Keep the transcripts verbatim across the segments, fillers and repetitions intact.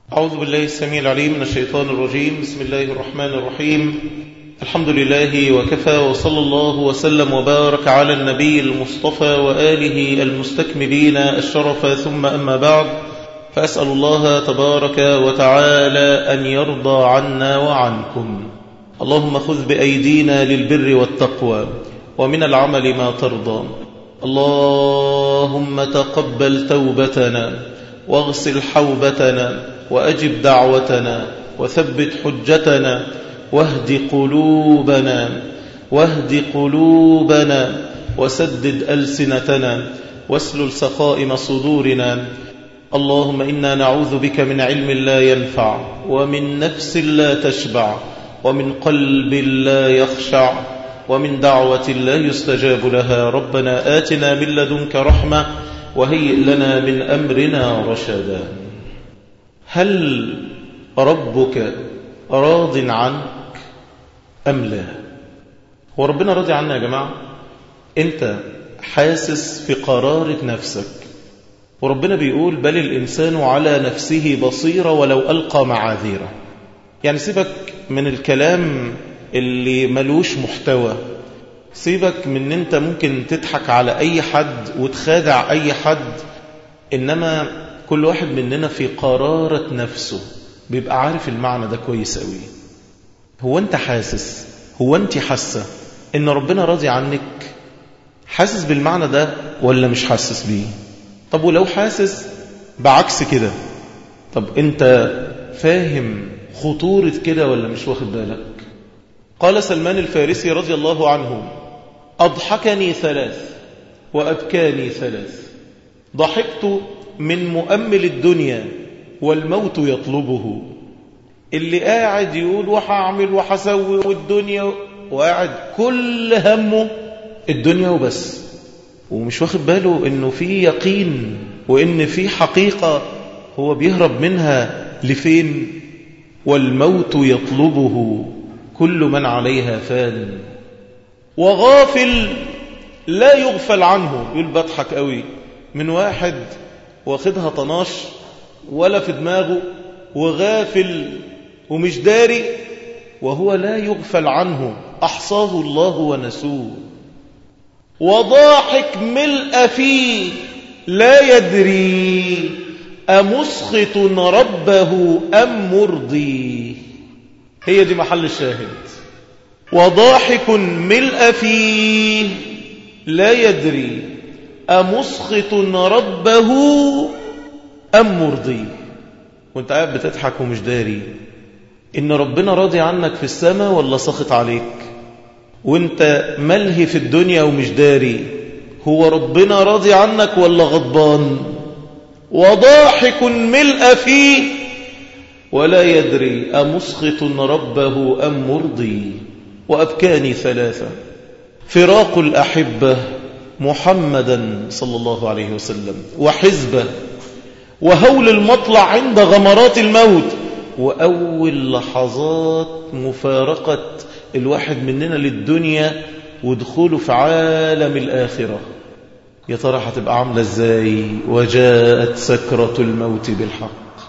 أعوذ بالله السميع العليم من الشيطان الرجيم. بسم الله الرحمن الرحيم. الحمد لله وكفى، وصلى الله وسلم وبارك على النبي المصطفى وآله المستكملين الشرف، ثم أما بعد، فأسأل الله تبارك وتعالى أن يرضى عنا وعنكم. اللهم خذ بأيدينا للبر والتقوى ومن العمل ما ترضى. اللهم تقبل توبتنا واغسل حوبتنا وأجب دعوتنا وثبت حجتنا واهد قلوبنا واهد قلوبنا وسدد ألسنتنا واسلل سخائم صدورنا. اللهم إنا نعوذ بك من علم لا ينفع ومن نفس لا تشبع ومن قلب لا يخشع ومن دعوة لا يستجاب لها. ربنا آتنا من لدنك رحمة وهيئ لنا من أمرنا رشدا. هل ربك راض عنك أم لا؟ هو ربنا راضي عنا يا جماعة؟ أنت حاسس في قرارة نفسك، وربنا بيقول بل الإنسان على نفسه بصيرة ولو ألقى معاذيره. يعني سيبك من الكلام اللي ملوش محتوى، سيبك من أنت ممكن تضحك على أي حد وتخادع أي حد، إنما كل واحد مننا في قرارة نفسه بيبقى عارف المعنى ده كويس قوي. هو أنت حاسس، هو أنت حاسة إن ربنا راضي عنك؟ حاسس بالمعنى ده ولا مش حاسس بيه؟ طب ولو حاسس بعكس كده، طب أنت فاهم خطورة كده ولا مش واخد بالك؟ قال سلمان الفارسي رضي الله عنه: أضحكني ثلاث وأبكاني ثلاث. ضحكت من مؤمل الدنيا والموت يطلبه. اللي قاعد يقول وحاعمل وحسوي والدنيا، وقاعد كل همه الدنيا وبس، ومش واخد باله انه في يقين وان في حقيقة هو بيهرب منها لفين. والموت يطلبه كل من عليها فان. وغافل لا يغفل عنه. يقول بضحك قوي من واحد واخدها طناش ولا في دماغه، وغافل ومش داري، وهو لا يغفل عنه، أحصاه الله ونسوه. وضاحك ملء فيه لا يدري أمسخط ربه أم مرضي. هي دي محل الشاهد. وضاحك ملء فيه لا يدري أمسخط ربه أم مرضي. وانت قاعد بتضحك ومش داري إن ربنا راضي عنك في السماء ولا سخط عليك، وانت ملهي في الدنيا ومش داري هو ربنا راضي عنك ولا غضبان. وضاحك ملء فيه ولا يدري أمسخط ربه أم مرضي. وأبكاني ثلاثة: فراق الأحبة محمدا صلى الله عليه وسلم وحزبه، وهول المطلع عند غمرات الموت، وأول لحظات مفارقة الواحد مننا للدنيا ودخوله في عالم الآخرة. يا ترى هتبقى عاملة ازاي؟ وجاءت سكرة الموت بالحق.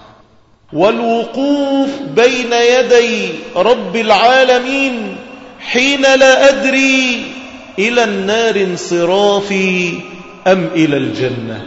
والوقوف بين يدي رب العالمين حين لا أدري إلى النار انصرافي أم إلى الجنة.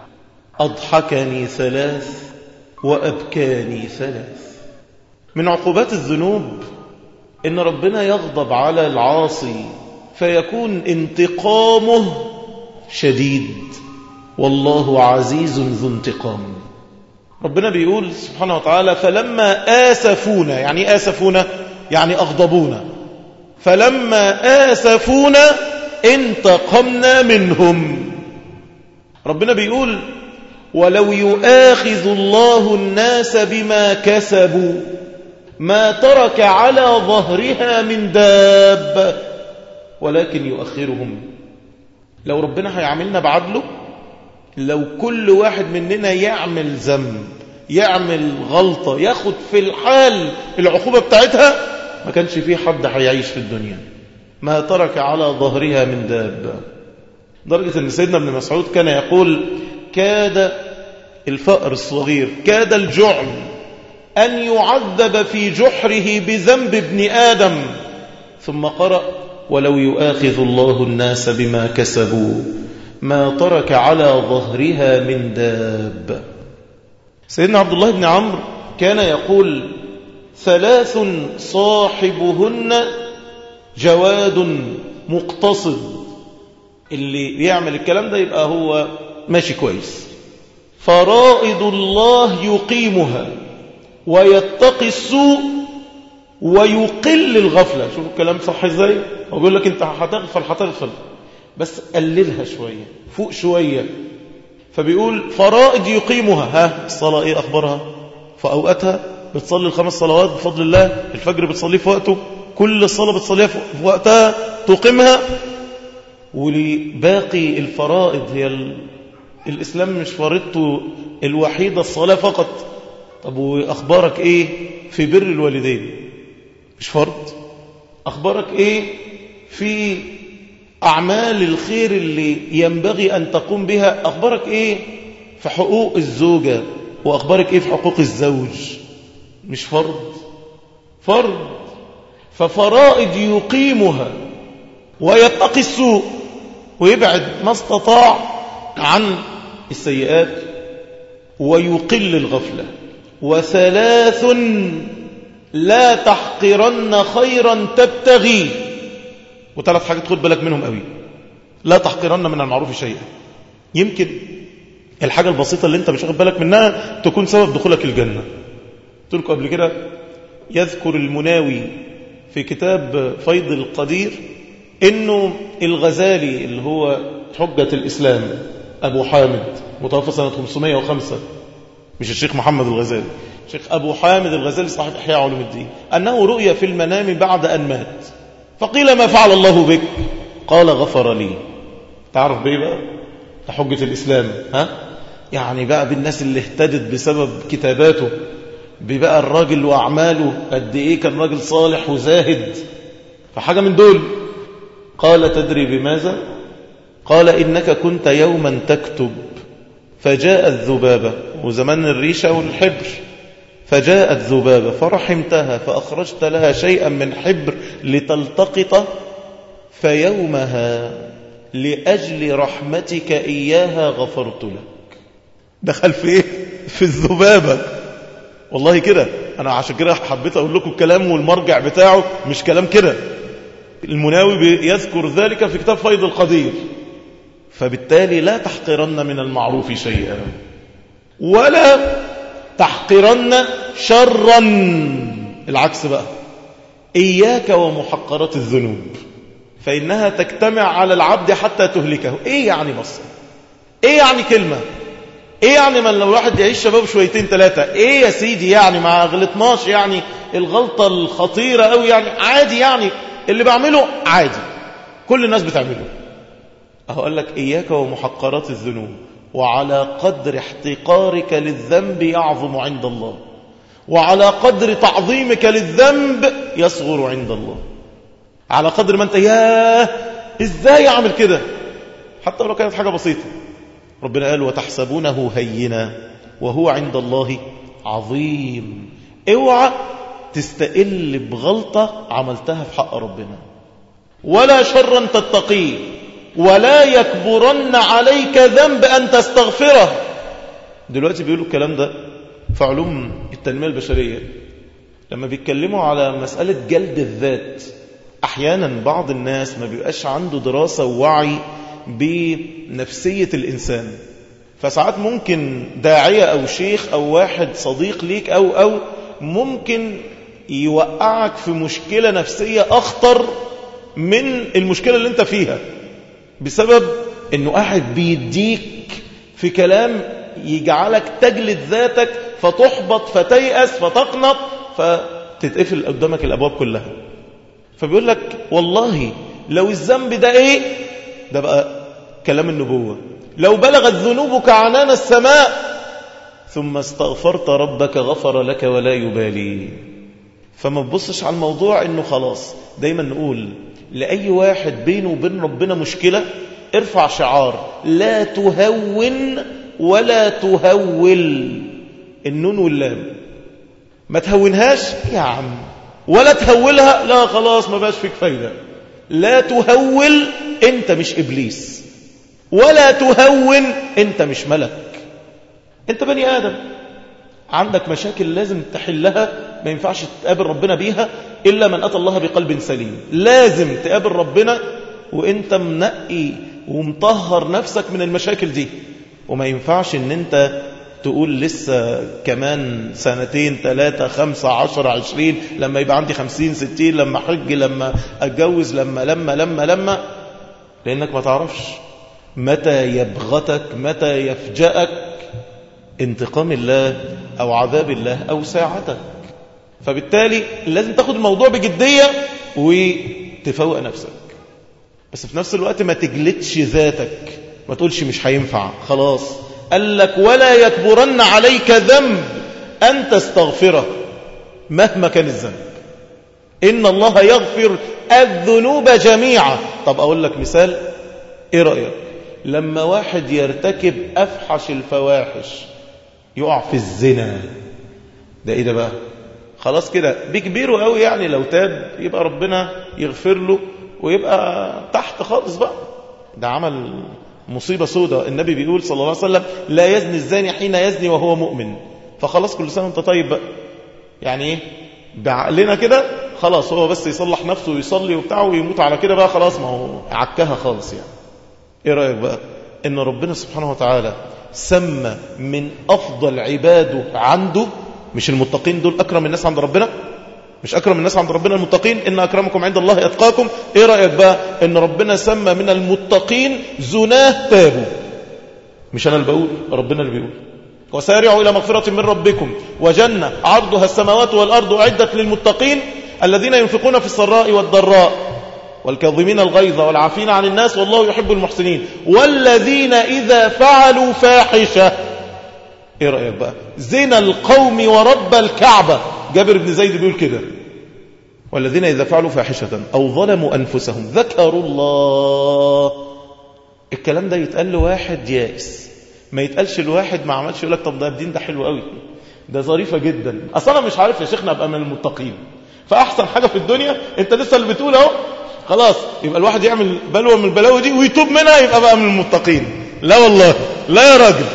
أضحكني ثلاث وأبكاني ثلاث. من عقوبات الذنوب إن ربنا يغضب على العاصي فيكون انتقامه شديد، والله عزيز ذو انتقام. ربنا بيقول سبحانه وتعالى: فلما آسفونا. يعني آسفونا يعني أغضبونا. فلما آسفونا انتقمنا منهم. ربنا بيقول: ولو يؤاخذ الله الناس بما كسبوا ما ترك على ظهرها من دابة ولكن يؤخرهم. لو ربنا هيعملنا بعدله، لو كل واحد مننا يعمل ذنب، يعمل غلطة، ياخد في الحال العقوبة بتاعتها، ما كانش فيه حد هيعيش في الدنيا. ما ترك على ظهرها من دابة. درجة أن سيدنا ابن مسعود كان يقول: كاد الفأر الصغير، كاد الجعل أن يعذب في جحره بذنب ابن آدم. ثم قرأ ولو يؤاخذ الله الناس بما كسبوا ما ترك على ظهرها من داب. سيدنا عبد الله بن عمرو كان يقول ثلاث صاحبهن جواد مقتصد. اللي بيعمل الكلام ده يبقى هو ماشي كويس. فرائض الله يقيمها ويتقي السوء ويقل الغفلة. شوفوا الكلام صح ازاي. هو بيقول لك انت هتغفل هتغفل بس قللها شوية فوق شوية. فبيقول فرائض يقيمها. ها الصلاة ايه اخبارها؟ فأوقاتها بتصلي الخمس صلوات بفضل الله. الفجر بتصليه في وقته. كل الصلاة بتصليها في وقتها تقيمها. ولباقي الفرائض هي ال... الإسلام مش فرضته الوحيدة الصلاة فقط. طب وأخبارك إيه في بر الوالدين؟ مش فرض. أخبارك إيه في أعمال الخير اللي ينبغي أن تقوم بها؟ أخبارك إيه في حقوق الزوجة؟ وأخبارك إيه في حقوق الزوج؟ مش فرض. فرض. ففرائض يقيمها ويتقي السوء ويبعد ما استطاع عن السيئات ويقل الغفلة. وثلاث لا تحقرن خيرا تبتغي. وثلاث حاجات خد بالك منهم قوي. لا تحقرن من المعروف شيئا. يمكن الحاجة البسيطة اللي انت مش واخد بالك منها تكون سبب دخولك الجنة. قلت لكم قبل كده يذكر المناوي في كتاب فيض القدير انه الغزالي اللي هو حجة الإسلام أبو حامد متوفى سنة خمسمائة وخمسة، مش الشيخ محمد الغزالي، الشيخ أبو حامد الغزالي صاحب إحياء علوم الدين، أنه رؤيا في المنام بعد أن مات فقيل ما فعل الله بك؟ قال غفر لي. تعرف بيه بقى حجة الإسلام؟ ها يعني بقى بالناس اللي اهتدت بسبب كتاباته، بقى الراجل وأعماله قد إيه كان راجل صالح وزاهد. فحاجة من دول. قال تدري بماذا؟ قال إنك كنت يوما تكتب فجاءت ذبابة، وزمان الريشة والحبر، فجاءت ذبابة فرحمتها فأخرجت لها شيئا من حبر لتلتقط، فيومها لأجل رحمتك إياها غفرت لك. دخل في إيه؟ في الذبابة. والله كده أنا عشان كده حبيت أقول لكم الكلام والمرجع بتاعه مش كلام كده. المناوي يذكر ذلك في كتاب فيض القدير. فبالتالي لا تحقرن من المعروف شيئا ولا تحقرن شرا. العكس بقى، إياك ومحقرات الذنوب فإنها تجتمع على العبد حتى تهلكه. إيه يعني مصر؟ إيه يعني كلمة؟ إيه يعني من لو الواحد يعيش شباب شويتين ثلاثة؟ إيه يا سيدي يعني ما غلطناش يعني الغلطة الخطيرة أو يعني عادي، يعني اللي بعمله عادي كل الناس بتعمله. أهو قال لك إياك ومحقرات الذنوب، وعلى قدر احتقارك للذنب يعظم عند الله، وعلى قدر تعظيمك للذنب يصغر عند الله. على قدر ما أنت ياه إزاي أعمل كده، حتى لو كانت حاجة بسيطة. ربنا قال وتحسبونه هينا وهو عند الله عظيم. اوعى تستقل بغلطة عملتها في حق ربنا. ولا شرا تتقيه ولا يكبرن عليك ذنب أن تستغفره. دلوقتي بيقولوا الكلام ده في علوم التنمية البشرية لما بيتكلموا على مسألة جلد الذات. أحيانا بعض الناس ما بيبقاش عنده دراسة ووعي بنفسية الإنسان، فساعات ممكن داعية أو شيخ أو واحد صديق ليك أو أو ممكن يوقعك في مشكلة نفسية أخطر من المشكلة اللي انت فيها، بسبب انه قاعد بيديك في كلام يجعلك تجلد ذاتك فتحبط فتيأس فتقنط فتتقفل قدامك الأبواب كلها. فبيقول لك والله لو الذنب ده ايه، ده بقى كلام النبوة، لو بلغت ذنوبك عنان السماء ثم استغفرت ربك غفر لك ولا يبالي. فما تبصش على الموضوع انه خلاص. دايما نقول لأي واحد بينه وبين ربنا مشكلة ارفع شعار لا تهون ولا تهول، النون واللام. ما تهونهاش يا عم، ولا تهولها، لا خلاص ما بقاش فيك فايدة. لا تهول، انت مش إبليس، ولا تهون، انت مش ملك، انت بني آدم، عندك مشاكل لازم تحلها، ما ينفعش تقابل ربنا بيها إلا من أتى الله بقلب سليم. لازم تقابل ربنا وانت منقي ومطهر نفسك من المشاكل دي. وما ينفعش ان انت تقول لسه كمان سنتين ثلاثة خمسة عشر عشرين، لما يبقى عندي خمسين ستين، لما حج، لما أتجوز، لما لما لما لما لأنك ما تعرفش متى يبغتك، متى يفجأك انتقام الله أو عذاب الله أو ساعتك. فبالتالي لازم تاخد الموضوع بجدية وتفوق نفسك، بس في نفس الوقت ما تجلدش ذاتك، ما تقولش مش هينفع خلاص. قال لك ولا يكبرن عليك ذنب أن تستغفره مهما كان الذنب، إن الله يغفر الذنوب جميعا. طب أقول لك مثال، إيه رأيك لما واحد يرتكب أفحش الفواحش، يقع في الزنا، ده إيه ده بقى؟ خلاص كده بكبيره قوي، يعني لو تاب يبقى ربنا يغفر له ويبقى تحت خالص بقى، ده عمل مصيبة سودة. النبي بيقول صلى الله عليه وسلم لا يزني الزاني حين يزني وهو مؤمن. فخلاص كل سنة وانت طيب بقى، يعني ايه بعقلنا كده خلاص، هو بس يصلح نفسه ويصلي وبتاعه ويموت على كده بقى، خلاص ما هو عكها خالص يعني. ايه رأيك بقى ان ربنا سبحانه وتعالى سمى من افضل عباده عنده، مش المتقين دول اكرم الناس عند ربنا؟ مش أكرم الناس عند ربنا المتقين؟ إن أكرمكم عند الله أتقاكم. إيه رأيك بقى إن ربنا سمى من المتقين زناه تابوا؟ مش أنا اللي بقول، ربنا اللي بيقول وسارعوا إلى مغفرة من ربكم وجنة عرضها السماوات والأرض أعدت للمتقين الذين ينفقون في السراء والضراء والكاظمين الغيظ والعافين عن الناس والله يحب المحسنين والذين إذا فعلوا فاحشة. إيه رأيك بقى زنا القوم ورب الكعبة، جابر بن زيد بيقول كده، والذين إذا فعلوا فاحشة أو ظلموا أنفسهم ذكروا الله. الكلام ده يتقال لواحد يائس، ما يتقالش لواحد ما عملش. يقول لك طب ده الدين ده حلو قوي، ده ظريفة جدا، أصلا مش عارف يا شيخنا أبقى من المتقين. فأحسن حاجة في الدنيا أنت لسه اللي بتقول اهو، خلاص يبقى الواحد يعمل بلوى من البلاوي دي ويتوب منها يبقى بقى من المتقين. لا والله، لا يا راجل،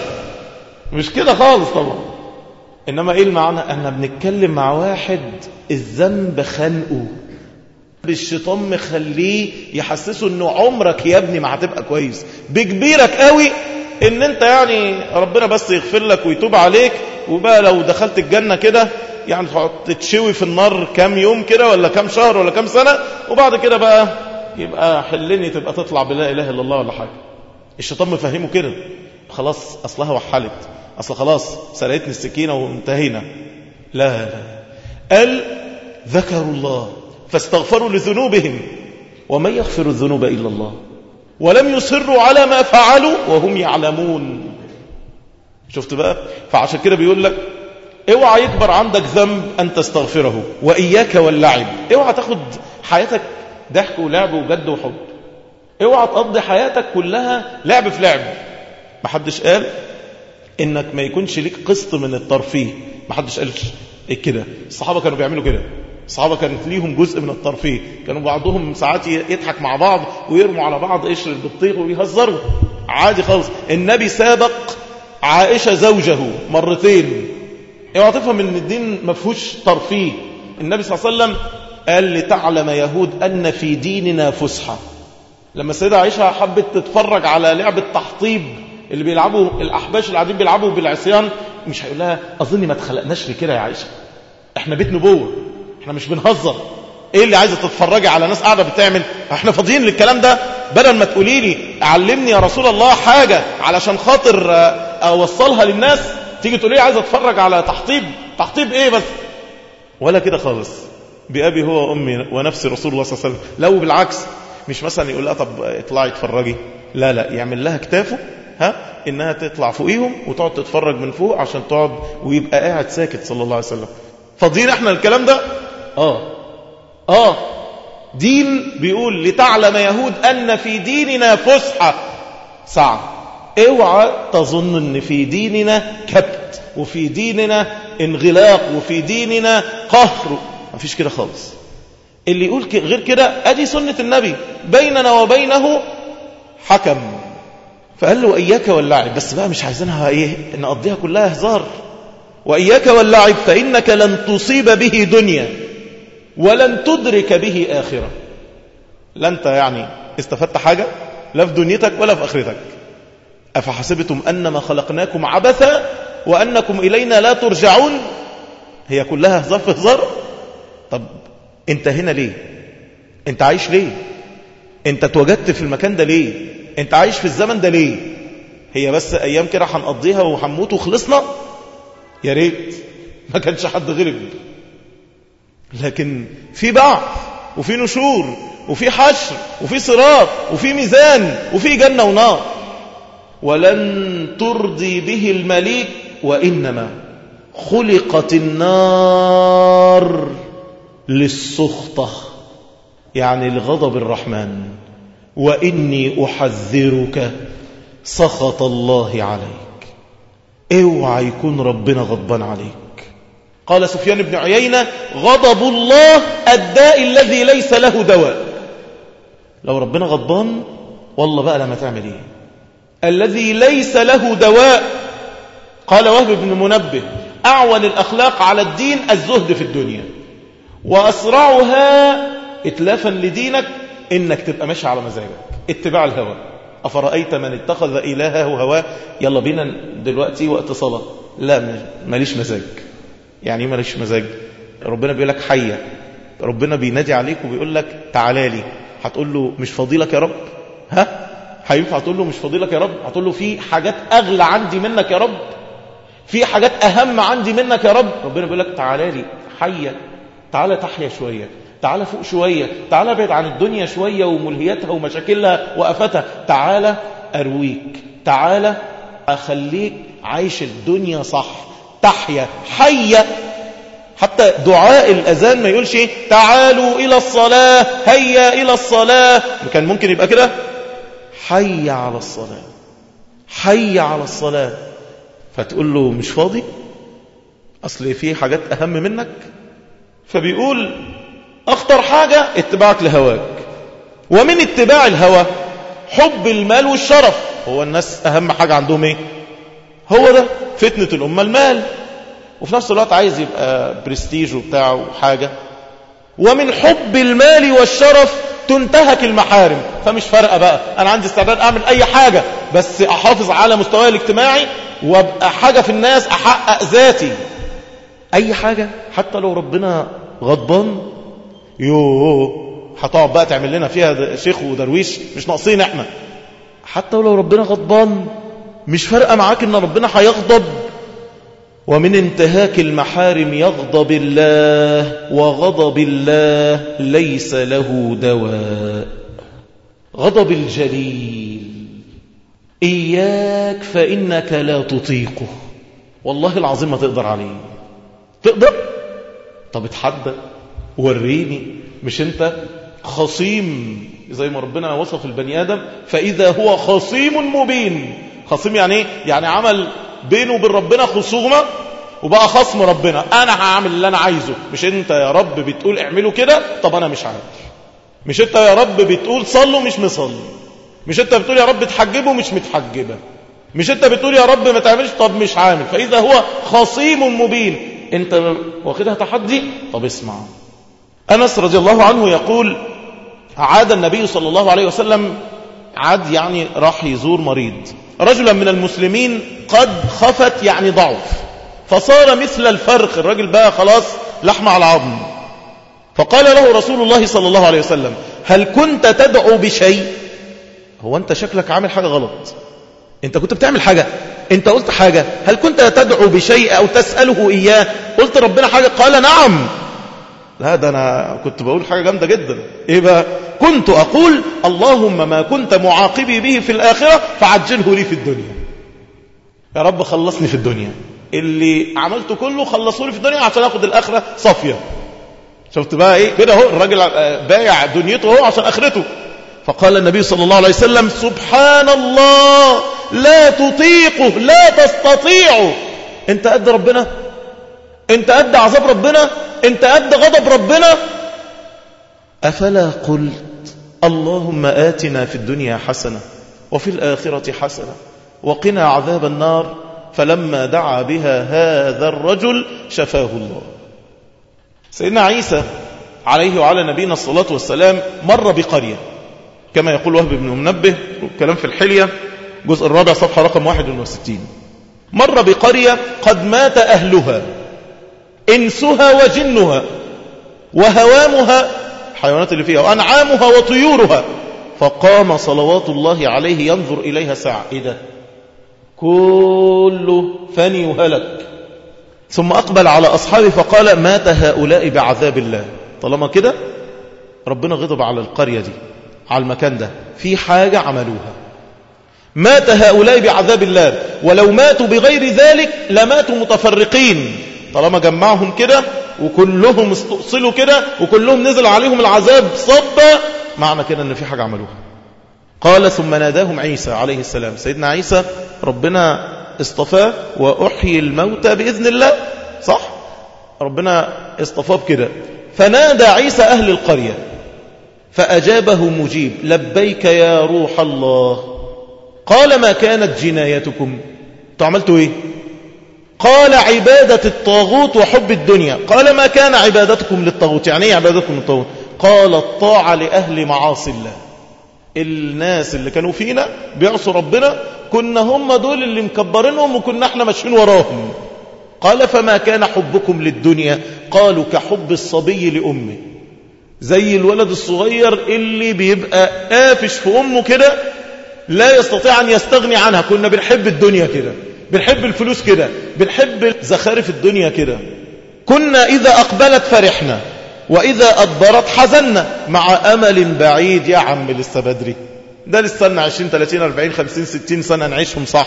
مش كده خالص طبعا. إنما إيه المعنى؟ أنا بنتكلم مع واحد الذنب خنقه، الشيطان مخليه يحسسه إنه عمرك يا ابني ما هتبقى كويس، بكبيرك قوي إن أنت يعني ربنا بس يغفر لك ويتوب عليك، وبقى لو دخلت الجنة كده يعني تتشوي في النار كام يوم كده ولا كام شهر ولا كام سنة، وبعد كده بقى يبقى حلني تبقى تطلع بلا إله إلا الله ولا حاجة. الشيطان مفهمه كده، خلاص أصلها وحلت، أصل خلاص سرقتني السكينة وانتهينا. لا لا، قال ذكروا الله فاستغفروا لذنوبهم ومن يغفر الذنوب إلا الله ولم يصروا على ما فعلوا وهم يعلمون. شفت بقى؟ فعشان كده بيقول لك اوعى يكبر عندك ذنب أن تستغفره وإياك واللعب. اوعى تاخد حياتك ضحك ولعب وجد وحب، اوعى تقضي حياتك كلها لعب في لعب. محدش قال انك ما يكونش ليك قسط من الترفيه، محدش قال كده. الصحابة كانوا بيعملوا كده، الصحابة كانت ليهم جزء من الترفيه، كانوا بعضهم ساعات يضحك مع بعض ويرموا على بعض قشر البطيخ ويهزروا عادي خالص. النبي سابق عائشة زوجه مرتين. اوعى تفهم ان الدين ما فيهوش ترفيه. النبي صلى الله عليه وسلم قال لتعلم يهود ان في ديننا فسحة. لما السيدة عائشة حبت تتفرج على لعبة تحطيب اللي بيلعبوا الأحباش اللي قاعدين بيلعبوا بالعصيان، مش هيقول لها أظني ما تخلقناش لكده يا عائشة، احنا بيت نبوة، احنا مش بنهزر، ايه اللي عايزة تتفرجي على ناس قاعدة بتعمل، احنا فاضيين للكلام ده؟ بدل ما تقولي لي علمني يا رسول الله حاجة علشان خاطر اوصلها للناس، تيجي تقولي لي عايزة اتفرج على تحطيب. تحطيب ايه بس؟ ولا كده خالص. بأبي هو وأمي ونفسي رسول الله صلى الله عليه وسلم. لو بالعكس، مش مثلا يقول لها طب اطلعي اتفرجي، لا لا، يعمل لها كتافه ها إنها تطلع فوقيهم وتقعد تتفرج من فوق عشان تقعد ويبقى قاعد ساكت صلى الله عليه وسلم. فاضيين احنا الكلام ده؟ آه آه دين بيقول لتعلم يهود أن في ديننا فسحة ساعة. اوعى تظن ان في ديننا كبت وفي ديننا انغلاق وفي ديننا قهر. ما فيش كده خالص. اللي يقول غير كده ادي سنة النبي، بيننا وبينه حكم. فقال له اياك واللعب، بس بقى مش عايزينها ايه نقضيها كلها هزار. واياك واللعب فانك لن تصيب به دنيا ولن تدرك به آخرة. لا انت يعني استفدت حاجة لا في دنيتك ولا في آخرتك. أفحسبتم أنما خلقناكم عبثا وأنكم إلينا لا ترجعون. هي كلها هزار في هزار. طب انت هنا ليه؟ انت عايش ليه؟ انت اتوجدت في المكان ده ليه؟ انت عايش في الزمن ده ليه؟ هي بس أيام كده هنقضيها وهنموت وخلصنا؟ يا ريت ما كانش حد غرب. لكن في بعث وفي نشور وفي حشر وفي صراط وفي ميزان وفي جنة ونار. ولن ترضي به المليك وإنما خلقت النار للسخطة، يعني لغضب الرحمن. وإني أحذرك سخط الله عليك. اوعى يكون ربنا غضبان عليك. قال سفيان بن عيينة غضب الله الداء الذي ليس له دواء. لو ربنا غضبان والله بقى لما تعمل ايه؟ الذي ليس له دواء. قال وهب بن منبه أعون الأخلاق على الدين الزهد في الدنيا، وأسرعها إتلافا لدينك إنك تبقى ماشي على مزاجك، اتباع الهوى. أفرأيت من اتخذ إلهه هواه. يلا بينا دلوقتي وقت صلاة. لا ماليش مزاج. يعني ماليش مزاج. ربنا بيقول لك حية، ربنا بينادي عليك وبيقول لك تعالى لي. هتقول له مش فضيلك يا رب؟ ها هينفع تقول له مش فضيلك يا رب؟ هتقول له في حاجات أغلى عندي منك يا رب، في حاجات أهم عندي منك يا رب. ربنا بيقول لك تعالى لي حية، تعالى تحيا شوية، تعالى فوق شوية، تعالى ابعد عن الدنيا شوية وملهياتها ومشاكلها وأفتها، تعالى أرويك، تعالى أخليك عايش الدنيا صح، تحيا حية. حتى دعاء الأذان ما يقولش تعالوا إلى الصلاة، هيا إلى الصلاة. كان ممكن يبقى كده حي على الصلاة، حي على الصلاة. فتقول له مش فاضي أصل في حاجات أهم منك. فبيقول أخطر حاجة اتباعك لهواك. ومن اتباع الهوى حب المال والشرف. هو الناس أهم حاجة عندهم ايه؟ هو ده فتنة الأمة، المال. وفي نفس الوقت عايز يبقى برستيج وبتاعه وحاجة. ومن حب المال والشرف تنتهك المحارم. فمش فارقة بقى، أنا عندي استعداد أعمل أي حاجة بس أحافظ على مستواي الاجتماعي وابقى حاجة في الناس، أحقق ذاتي. أي حاجة حتى لو ربنا غضبان. يوه هتقعد بقى تعمل لنا فيها شيخ ودرويش، مش ناقصين احنا. حتى لو ربنا غضبان مش فارقة معاك ان ربنا هيغضب. ومن انتهاك المحارم يغضب الله، وغضب الله ليس له دواء. غضب الجليل إياك فإنك لا تطيقه. والله العظيم ما تقدر عليه. تقدر؟ طب اتحدى وريني. مش انت خصيم زي ما ربنا وصف البني آدم فإذا هو خصيم مبين. خصيم يعني ايه؟ يعني عمل بينه وبين ربنا خصومة وبقى خصم ربنا. انا هعمل اللي انا عايزه. مش انت يا رب بتقول اعملوا كده، طب انا مش عارف. مش انت يا رب بتقول صلوا، مش مصلي. مش انت بتقول يا رب تحجبوا، مش متحجبة. مش انت بتقول يا رب ما تعملش، طب مش عامل. فإذا هو خصيم مبين. انت واخدها تحدي. طب اسمع، أنس رضي الله عنه يقول عاد النبي صلى الله عليه وسلم، عاد يعني راح يزور مريض، رجلا من المسلمين قد خفت يعني ضعف، فصار مثل الفرخ. الرجل بقى خلاص لحم على عظم. فقال له رسول الله صلى الله عليه وسلم هل كنت تدعو بشيء؟ هو أنت شكلك عامل حاجة غلط. أنت كنت بتعمل حاجة، أنت قلت حاجة. هل كنت تدعو بشيء أو تسأله إياه؟ قلت ربنا حاجة؟ قال نعم. لا ده أنا كنت بقول حاجة جامدة جدا. إيه بقى؟ كنت أقول اللهم ما كنت معاقبي به في الآخرة فعجله لي في الدنيا. يا رب خلصني في الدنيا، اللي عملته كله خلصوا لي في الدنيا عشان أخذ الآخرة صافية. شفت بقى إيه كده؟ هو الراجل بايع دنيته هو عشان آخرته. فقال النبي صلى الله عليه وسلم سبحان الله لا تطيقه لا تستطيعه. انت قد ربنا؟ انت قد عذاب ربنا، انت قد غضب ربنا. أفلا قلت اللهم آتنا في الدنيا حسنة وفي الآخرة حسنة وقنا عذاب النار، فلما دعا بها هذا الرجل شفاه الله. سيدنا عيسى عليه وعلى نبينا الصلاة والسلام مر بقرية كما يقول وهب بن منبه، كلام في الحلية جزء الرابع صفحة رقم واحد وستين. مر بقرية قد مات أهلها، إنسها وجنها وهوامها، حيوانات اللي فيها، وأنعامها وطيورها، فقام صلوات الله عليه ينظر إليها ساعة. إيه ده؟ كله فني وهلك. ثم أقبل على أصحابه فقال مات هؤلاء بعذاب الله. طالما كده ربنا غضب على القرية دي، على المكان ده، في حاجة عملوها. مات هؤلاء بعذاب الله، ولو ماتوا بغير ذلك لماتوا متفرقين. طالما جمعهم كده وكلهم استؤصلوا كده وكلهم نزل عليهم العذاب صبا، معنى كده ان في حاجة عملوها. قال ثم ناداهم عيسى عليه السلام. سيدنا عيسى ربنا اصطفاه وأحيي الموتى بإذن الله، صح؟ ربنا اصطفاه بكده. فنادى عيسى أهل القرية فأجابه مجيب لبيك يا روح الله. قال ما كانت جنايتكم؟ انتوا عملتوا ايه؟ قال عبادة الطاغوت وحب الدنيا. قال ما كان عبادتكم للطاغوت؟ يعني ايه عبادتكم للطاغوت؟ قال الطاعة لأهل معاصي الله. الناس اللي كانوا فينا بيعصوا ربنا كنا هم دول اللي مكبرينهم وكنا احنا ماشيين وراهم. قال فما كان حبكم للدنيا؟ قالوا كحب الصبي لأمه، زي الولد الصغير اللي بيبقى قافش في أمه كده لا يستطيع أن يستغني عنها. كنا بنحب الدنيا كده، بنحب الفلوس كده، بنحب زخارف الدنيا كده. كنا إذا أقبلت فرحنا وإذا أدبرت حزننا، مع أمل بعيد. يا عم لسه بدري، ده لسه عشرين ثلاثين أربعين خمسين ستين سنة نعيشهم صح.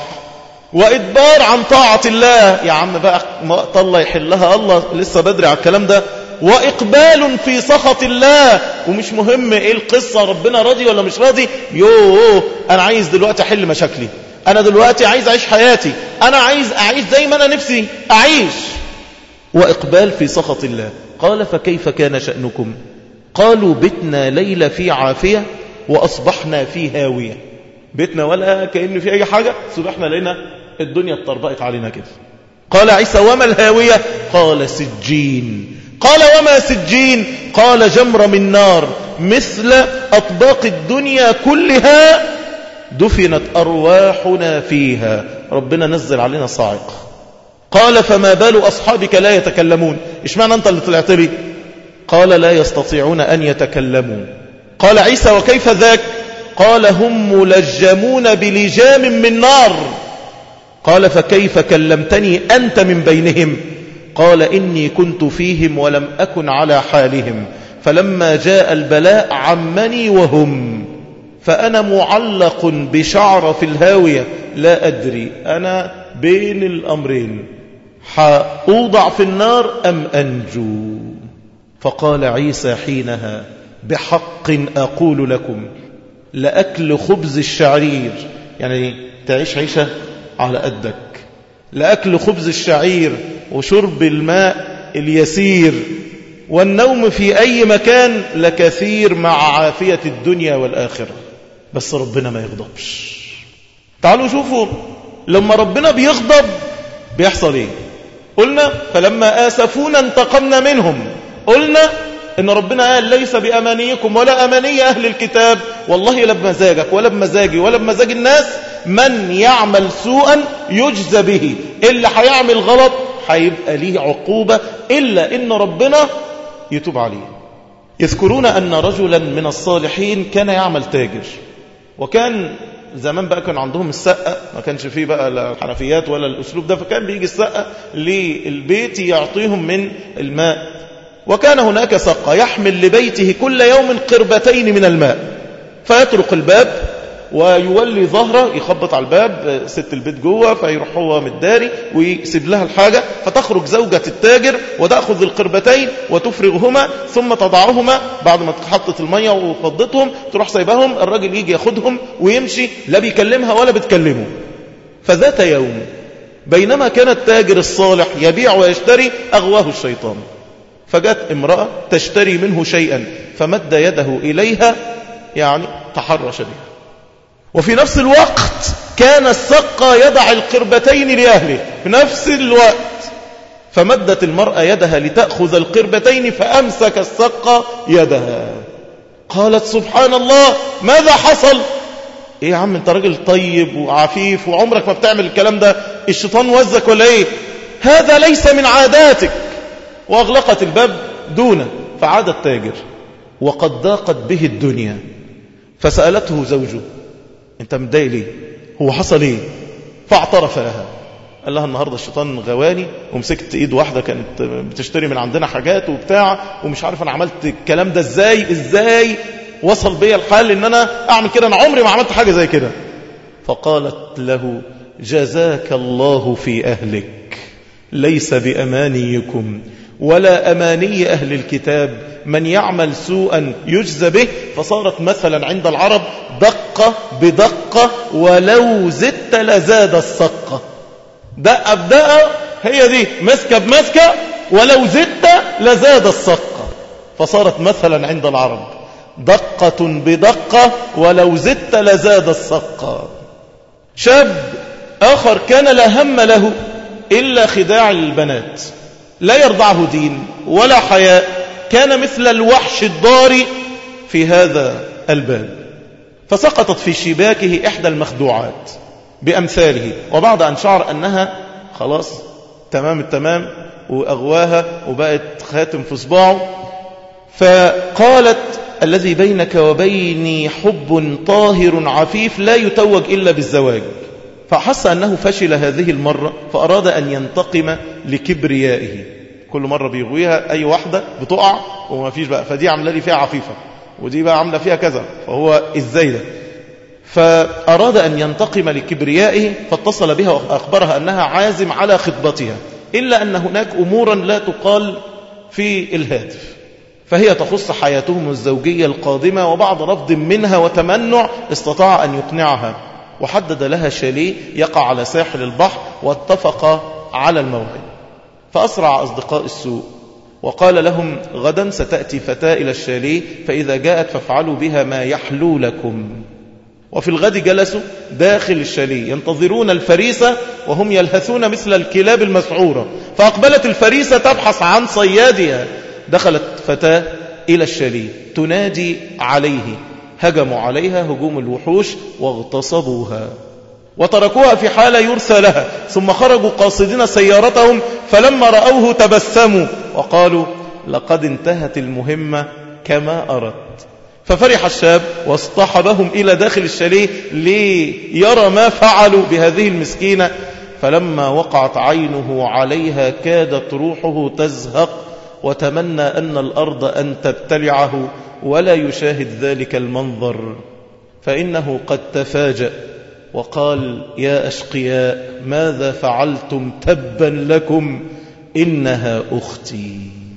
وإدبار عن طاعة الله، يا عم بقى الله يحلها الله، لسه بدري على الكلام ده. وإقبال في سخط الله، ومش مهم إيه القصة، ربنا راضي ولا مش راضي. يوه أنا عايز دلوقتي أحل مشاكلي، أنا دلوقتي عايز أعيش حياتي، أنا عايز أعيش زي ما أنا نفسي أعيش. وإقبال في سخط الله. قال فكيف كان شأنكم؟ قالوا بتنا ليلة في عافية وأصبحنا في هاوية. بيتنا ولا كأن في أي حاجة، صبحنا لنا الدنيا اتطربقت علينا كده. قال عيسى وما الهاوية؟ قال سجين. قال وما سجين؟ قال جمر من نار مثل أطباق الدنيا كلها دفنت أرواحنا فيها. ربنا نزل علينا صاعق. قال فما بال أصحابك لا يتكلمون؟ إيش معنى أنت اللي طلعت لي؟ قال لا يستطيعون أن يتكلموا. قال عيسى وكيف ذاك؟ قال هم ملجمون بلجام من نار. قال فكيف كلمتني أنت من بينهم؟ قال إني كنت فيهم ولم أكن على حالهم، فلما جاء البلاء عمني وهم، فأنا معلق بشعر في الهاوية لا أدري أنا بين الأمرين، حأوضع في النار أم أنجو. فقال عيسى حينها بحق أقول لكم لأكل خبز الشعير، يعني تعيش عيشة على قدك، لأكل خبز الشعير وشرب الماء اليسير والنوم في أي مكان لكثير مع عافية الدنيا والآخرة. بس ربنا ما يغضبش. تعالوا شوفوا لما ربنا بيغضب بيحصل ايه. قلنا فلما آسفونا انتقمنا منهم. قلنا ان ربنا قال ليس بأمانيكم ولا أماني أهل الكتاب، والله لا بمزاجك ولا بمزاجي ولا بمزاج الناس، من يعمل سوءا يجزى به. اللي هيعمل غلط هيبقى ليه عقوبة إلا إن ربنا يتوب عليه. يذكرون أن رجلا من الصالحين كان يعمل تاجر، وكان زمان بقى كان عندهم السقة، ما كانش فيه بقى الحنفيات ولا الأسلوب ده، فكان بيجي السقة للبيت يعطيهم من الماء. وكان هناك سقة يحمل لبيته كل يوم قربتين من الماء، فيطرق الباب ويولي ظهره يخبط على الباب، ست البيت جوه، فيروح هو متداري ويسيب لها الحاجة، فتخرج زوجة التاجر وتأخذ القربتين وتفرغهما ثم تضعهما بعد ما تحطت المية وفضتهم، تروح سايبهم، الراجل يجي ياخدهم ويمشي، لا بيكلمها ولا بتكلمه. فذات يوم بينما كان التاجر الصالح يبيع ويشتري أغواه الشيطان. فجاءت امرأة تشتري منه شيئا فمد يده إليها يعني تحرش بها. وفي نفس الوقت كان السقا يدع القربتين لأهله في نفس الوقت، فمدت المرأة يدها لتأخذ القربتين فأمسك السقا يدها. قالت سبحان الله ماذا حصل؟ ايه يا عم انت راجل طيب وعفيف وعمرك ما بتعمل الكلام ده، الشيطان وزك ولا ايه؟ هذا ليس من عاداتك. واغلقت الباب دونه. فعاد التاجر وقد ضاقت به الدنيا، فسألته زوجه انت متضايق ليه؟ هو حصل ايه؟ فاعترف لها. قال لها النهاردة الشيطان غواني ومسكت ايد واحدة كانت بتشتري من عندنا حاجات وبتاع ومش عارف انا عملت الكلام ده ازاي ازاي وصل بيا الحال ان انا اعمل كده، انا عمري ما عملت حاجة زي كده. فقالت له جزاك الله في اهلك، ليس بامانيكم ولا اماني اهل الكتاب، من يعمل سوءا يجزى به. فصارت مثلا عند العرب دقة بدقة ولو زدت لزاد السقة. دقة بدقة هي دي، مسكة بمسكة ولو زدت لزاد السقة. فصارت مثلا عند العرب دقة بدقة ولو زدت لزاد السقة. شاب آخر كان لا هم له إلا خداع البنات، لا يرضعه دين ولا حياء، كان مثل الوحش الضاري في هذا الباب. فسقطت في شباكه إحدى المخدوعات بأمثاله، وبعد أن شعر أنها خلاص تمام التمام وأغواها وبقت خاتم في صباعه، فقالت الذي بينك وبيني حب طاهر عفيف لا يتوج إلا بالزواج. فحس أنه فشل هذه المرة، فأراد أن ينتقم لكبريائه. كل مرة بيغويها أي واحدة بتقع وما فيش بقى، فدي عملة لي فيها عفيفة ودي بقى عملة فيها كذا، فهو إزاي ده؟ فأراد أن ينتقم لكبريائه، فاتصل بها وأخبرها أنها عازم على خطبتها، إلا أن هناك أمورا لا تقال في الهاتف، فهي تخص حياتهم الزوجية القادمة، وبعد رفض منها وتمنع استطاع أن يقنعها، وحدد لها شاليه يقع على ساحل البحر، واتفق على الموعد. فأسرع أصدقاء السوء وقال لهم غدا ستأتي فتاة إلى الشاليه، فإذا جاءت فافعلوا بها ما يحلو لكم. وفي الغد جلسوا داخل الشاليه ينتظرون الفريسة وهم يلهثون مثل الكلاب المسعورة، فأقبلت الفريسة تبحث عن صيادها. دخلت فتاة إلى الشاليه تنادي عليه، هجموا عليها هجوم الوحوش واغتصبوها وتركوها في حالة يرثى لها، ثم خرجوا قاصدين سيارتهم، فلما رأوه تبسموا وقالوا لقد انتهت المهمة كما أردت. ففرح الشاب واصطحبهم إلى داخل الشاليه ليرى ما فعلوا بهذه المسكينة. فلما وقعت عينه عليها كادت روحه تزهق، وتمنى أن الأرض أن تبتلعه ولا يشاهد ذلك المنظر، فإنه قد تفاجأ وقال يا أشقياء ماذا فعلتم؟ تبا لكم، إنها أختي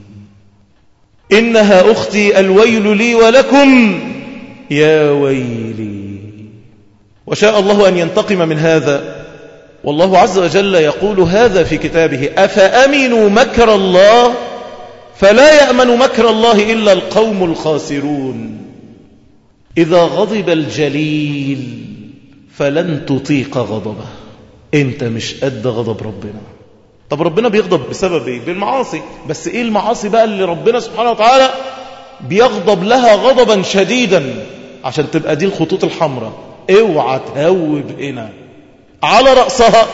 إنها أختي، الويل لي ولكم يا ويلي. وشاء الله أن ينتقم من هذا، والله عز وجل يقول هذا في كتابه أفأمنوا مكر الله فلا يأمن مكر الله إلا القوم الخاسرون. إذا غضب الجليل فلن تطيق غضبه، انت مش قد غضب ربنا. طب ربنا بيغضب بسبب ايه؟ بالمعاصي. بس ايه المعاصي بقى اللي ربنا سبحانه وتعالى بيغضب لها غضبا شديدا؟ عشان تبقى دي الخطوط الحمراء، اوعى تهوب هنا. على رأسها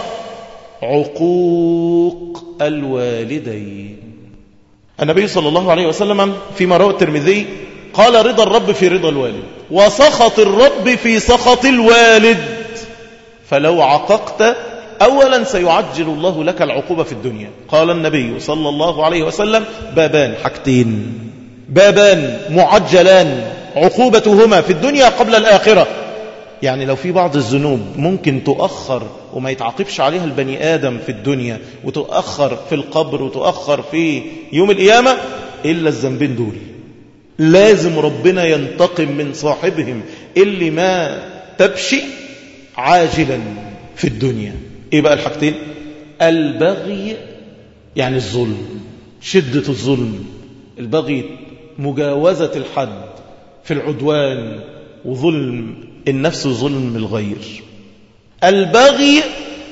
عقوق الوالدين. النبي صلى الله عليه وسلم فيما روى الترمذي قال رضا الرب في رضا الوالد، وسخط الرب في سخط الوالد، فلو عققت أولا سيعجل الله لك العقوبة في الدنيا. قال النبي صلى الله عليه وسلم بابان، حاجتين بابان معجلان عقوبتهما في الدنيا قبل الآخرة. يعني لو في بعض الذنوب ممكن تؤخر وما يتعاقبش عليها البني آدم في الدنيا، وتؤخر في القبر وتؤخر في يوم القيامة، إلا الذنبين دول لازم ربنا ينتقم من صاحبهم اللي ما تبشي عاجلا في الدنيا. ايه بقى الحاجتين؟ البغي يعني الظلم، شدة الظلم. البغي مجاوزة الحد في العدوان وظلم النفس وظلم الغير. البغي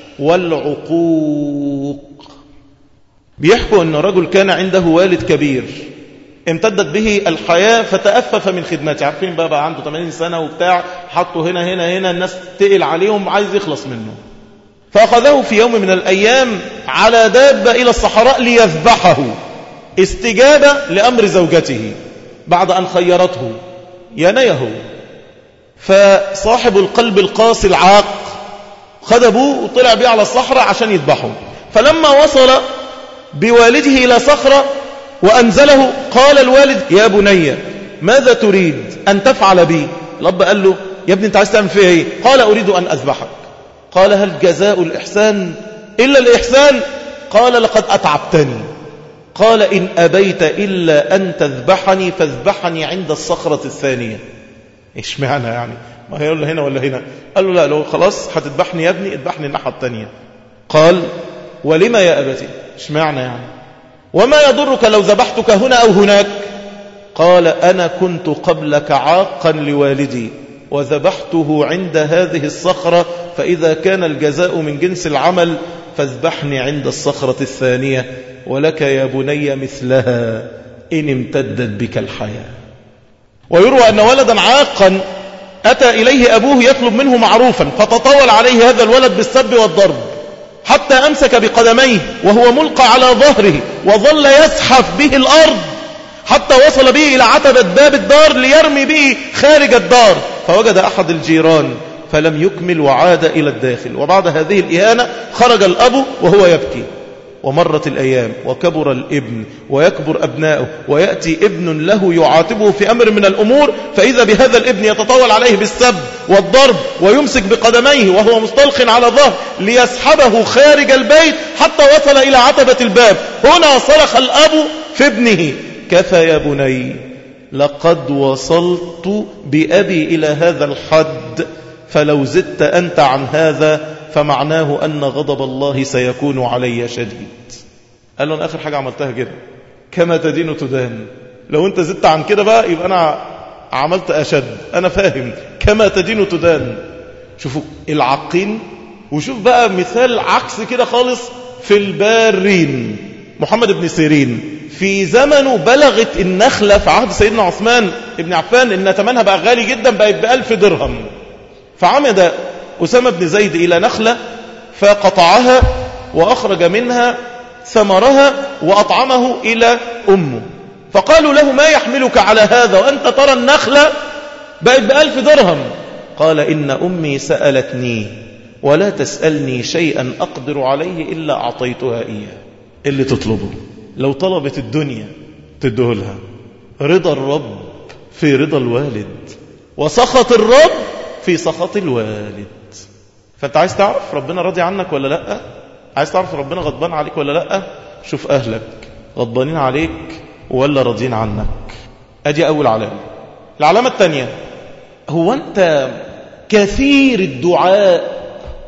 والعقوق. بيحكوا أن رجل كان عنده والد كبير امتدت به الحياة فتأفف من خدمته. عارفين بقى, بقى عنده ثمانين سنة وبتاع، حطه هنا هنا هنا، الناس تقل عليهم، عايز يخلص منه. فأخذه في يوم من الأيام على دابة إلى الصحراء ليذبحه استجابة لأمر زوجته بعد أن خيرته ينيه. فصاحب القلب القاسي العاق خد أبوه وطلع بيه على الصحراء عشان يذبحه. فلما وصل بوالده إلى صخرة وأنزله قال الوالد: يا بني ماذا تريد أن تفعل بي؟ الأب قال له: يا ابني أنت عايز تعمل فيه إيه؟ قال: أريد أن أذبحك. قال: هل جزاء الإحسان إلا الإحسان؟ قال: لقد أتعبتني. قال: إن أبيت إلا أن تذبحني فاذبحني عند الصخرة الثانية. إيش معنى يعني؟ ما هيقول له هنا ولا هنا؟ قال له: لا، لو خلاص هتذبحني يا ابني اذبحني الناحية الثانية. قال: ولما يا أبتي؟ إيش معنى يعني؟ وما يضرك لو ذبحتك هنا أو هناك؟ قال: أنا كنت قبلك عاقا لوالدي وذبحته عند هذه الصخرة، فإذا كان الجزاء من جنس العمل فاذبحني عند الصخرة الثانية، ولك يا بني مثلها إن امتدت بك الحياة. ويروى أن ولدا عاقا أتى إليه أبوه يطلب منه معروفا، فتطاول عليه هذا الولد بالسب والضرب حتى أمسك بقدميه وهو ملقى على ظهره وظل يزحف به الأرض حتى وصل به إلى عتبة باب الدار ليرمي به خارج الدار، فوجد أحد الجيران فلم يكمل وعاد إلى الداخل. وبعد هذه الإهانة خرج الأب وهو يبكي. ومرت الأيام وكبر الابن ويكبر أبناؤه، ويأتي ابن له يعاتبه في أمر من الأمور، فإذا بهذا الابن يتطاول عليه بالسب والضرب ويمسك بقدميه وهو مستلق على ظهر ليسحبه خارج البيت حتى وصل إلى عتبة الباب. هنا صرخ الأب في ابنه: كفى يا بني، لقد وصلت بأبي إلى هذا الحد، فلو زدت أنت عن هذا فمعناه أن غضب الله سيكون علي شديد. قال له: أنا آخر حاجة عملتها كده، كما تدين تدان. لو أنت زدت عن كده بقى يبقى أنا عملت أشد. أنا فاهم كما تدين تدان. شوفوا العقين. وشوف بقى مثال عكس كده خالص في البارين. محمد بن سيرين في زمنه بلغت النخلة في عهد سيدنا عثمان بن عفان إن ثمنها بقى غالي جدا، بقت بألف درهم. فعمد أسامة بن زيد إلى نخلة فقطعها وأخرج منها ثمرها وأطعمه إلى أمه. فقالوا له: ما يحملك على هذا وأنت ترى النخلة بقت بألف درهم؟ قال: إن أمي سألتني ولا تسألني شيئا أقدر عليه إلا أعطيتها إياه. اللي تطلبه لو طلبت الدنيا تدهلها. رضا الرب في رضا الوالد، وسخط الرب في سخط الوالد. فأنت عايز تعرف ربنا راضي عنك ولا لأ؟ عايز تعرف ربنا غضبان عليك ولا لأ؟ شوف أهلك غضبانين عليك ولا راضين عنك. أدي أول علامة. العلامة الثانية: هو أنت كثير الدعاء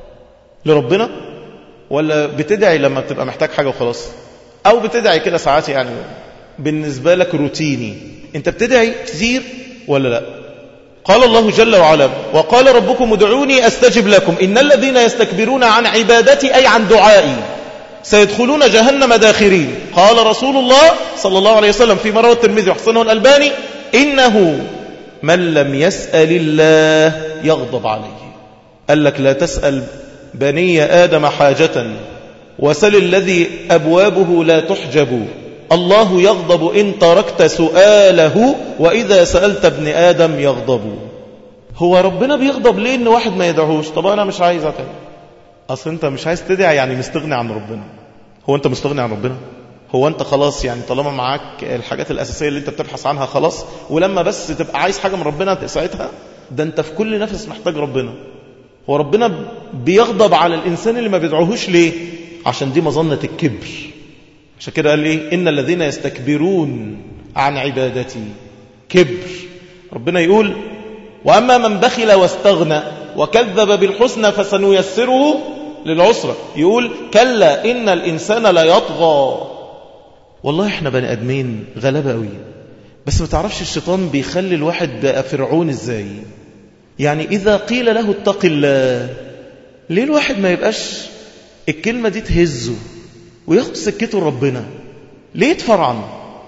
لربنا ولا بتدعي لما بتبقى محتاج حاجة وخلاص؟ أو بتدعي كده ساعات يعني بالنسبة لك روتيني؟ أنت بتدعي كثير ولا لأ؟ قال الله جل وعلا: وقال ربكم ادعوني أستجب لكم إن الذين يستكبرون عن عبادتي أي عن دعائي سيدخلون جهنم داخرين. قال رسول الله صلى الله عليه وسلم فيما رواه الترمذي وحسنه الألباني: إنه من لم يسأل الله يغضب عليه. قال لك: لا تسأل بني آدم حاجة وسل الذي أبوابه لا تحجب، الله يغضب إن تركت سؤاله وإذا سألت ابن آدم يغضب. هو ربنا بيغضب ليه إن واحد ما يدعوش؟ طب أنا مش عايز أتعب. أصل أنت مش عايز تدعي يعني مستغني عن ربنا. هو أنت مستغني عن ربنا؟ هو أنت خلاص يعني طالما معاك الحاجات الأساسية اللي أنت بتبحث عنها خلاص، ولما بس تبقى عايز حاجة من ربنا ساعتها؟ ده أنت في كل نفس محتاج ربنا. هو ربنا بيغضب على الإنسان اللي ما بيدعوهوش ليه؟ عشان دي مظنة الكبر. عشان كده قال إيه؟ إن الذين يستكبرون عن عبادتي كبر. ربنا يقول: وأما من بخل واستغنى وكذب بالحسنى فسنيسره للعسرة. يقول كلا إن الإنسان لا يطغى. والله احنا بني أدمين غلابة قوي، بس ما تعرفش الشيطان بيخلي الواحد بقى فرعون ازاي. يعني إذا قيل له اتق الله، ليه الواحد ما يبقاش الكلمة دي تهزه وياخد سكته ربنا؟ ليه يتفرعن؟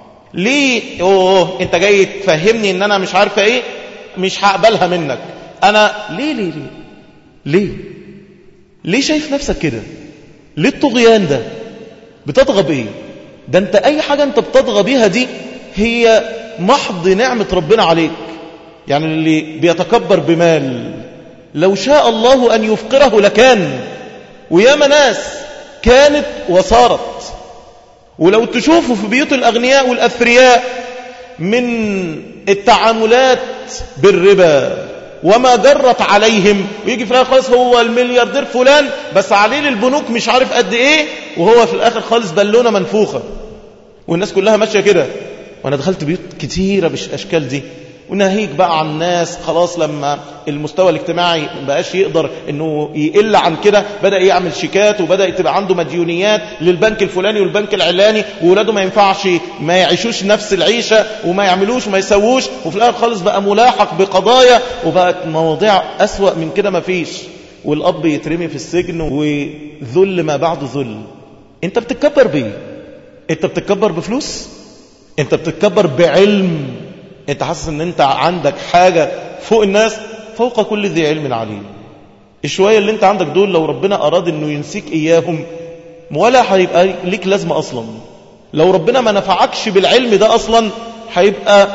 ليه اوه انت جاي تفهمني ان انا مش عارفه ايه، مش هقبلها منك انا؟ ليه ليه ليه ليه ليه شايف نفسك كده؟ ليه الطغيان ده؟ بتطغى بايه؟ ده انت اي حاجه انت بتطغى بيها دي هي محض نعمه ربنا عليك. يعني اللي بيتكبر بمال لو شاء الله ان يفقره لكان، وياما ناس كانت وصارت. ولو تشوفوا في بيوت الأغنياء والأثرياء من التعاملات بالربا وما جرت عليهم، ويجي في الآخر خالص هو الملياردير فلان بس عليه للبنوك مش عارف قد إيه، وهو في الآخر خالص بالونة منفوخة والناس كلها ماشية كده. وأنا دخلت بيوت كتيرة بالأشكال دي، وناهيك بقى عن الناس خلاص لما المستوى الاجتماعي ما بقاش يقدر انه يقل عن كده، بدأ يعمل شيكات وبدأ تبقى عنده مديونيات للبنك الفلاني والبنك العلاني، وولاده ما ينفعش ما يعيشوش نفس العيشة وما يعملوش وما يسووش، وفي الآخر خالص بقى ملاحق بقضايا وبقت مواضيع أسوأ من كده ما فيش، والأب يترمي في السجن وذل ما بعد ذل. انت بتتكبر بيه؟ انت بتتكبر بفلوس؟ انت بتتكبر بعلم؟ انت حاسس ان انت عندك حاجة فوق الناس؟ فوق كل ذي علم عليم. الشوية اللي انت عندك دول لو ربنا اراد انه ينسيك اياهم ولا هيبقى ليك لازمة اصلا. لو ربنا ما نفعكش بالعلم ده اصلا هيبقى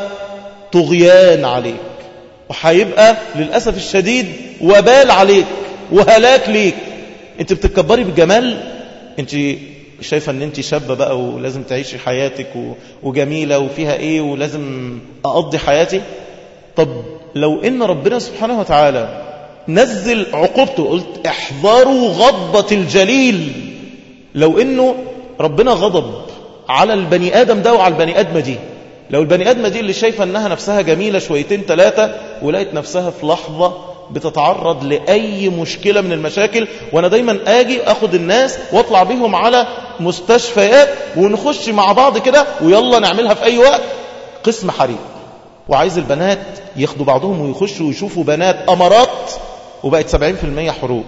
طغيان عليك، وهيبقى للأسف الشديد وبال عليك وهلاك ليك. انت بتتكبري بالجمال؟ انت شايفة ان انت شابة بقى ولازم تعيشي حياتك وجميلة وفيها ايه ولازم اقضي حياتي؟ طب لو ان ربنا سبحانه وتعالى نزل عقوبته، قلت احذروا غضبة الجليل، لو انه ربنا غضب على البني ادم ده وعلى البني ادمة دي، لو البني ادمة دي اللي شايفة انها نفسها جميلة شويتين ثلاثة ولقيت نفسها في لحظة بتتعرض لأي مشكلة من المشاكل، وأنا دايما آجي أخد الناس واطلع بيهم على مستشفيات ونخش مع بعض كده ويلا نعملها في أي وقت قسم حريق، وعايز البنات ياخدوا بعضهم ويخشوا ويشوفوا بنات أمارات، وبقت سبعين في المية حروق.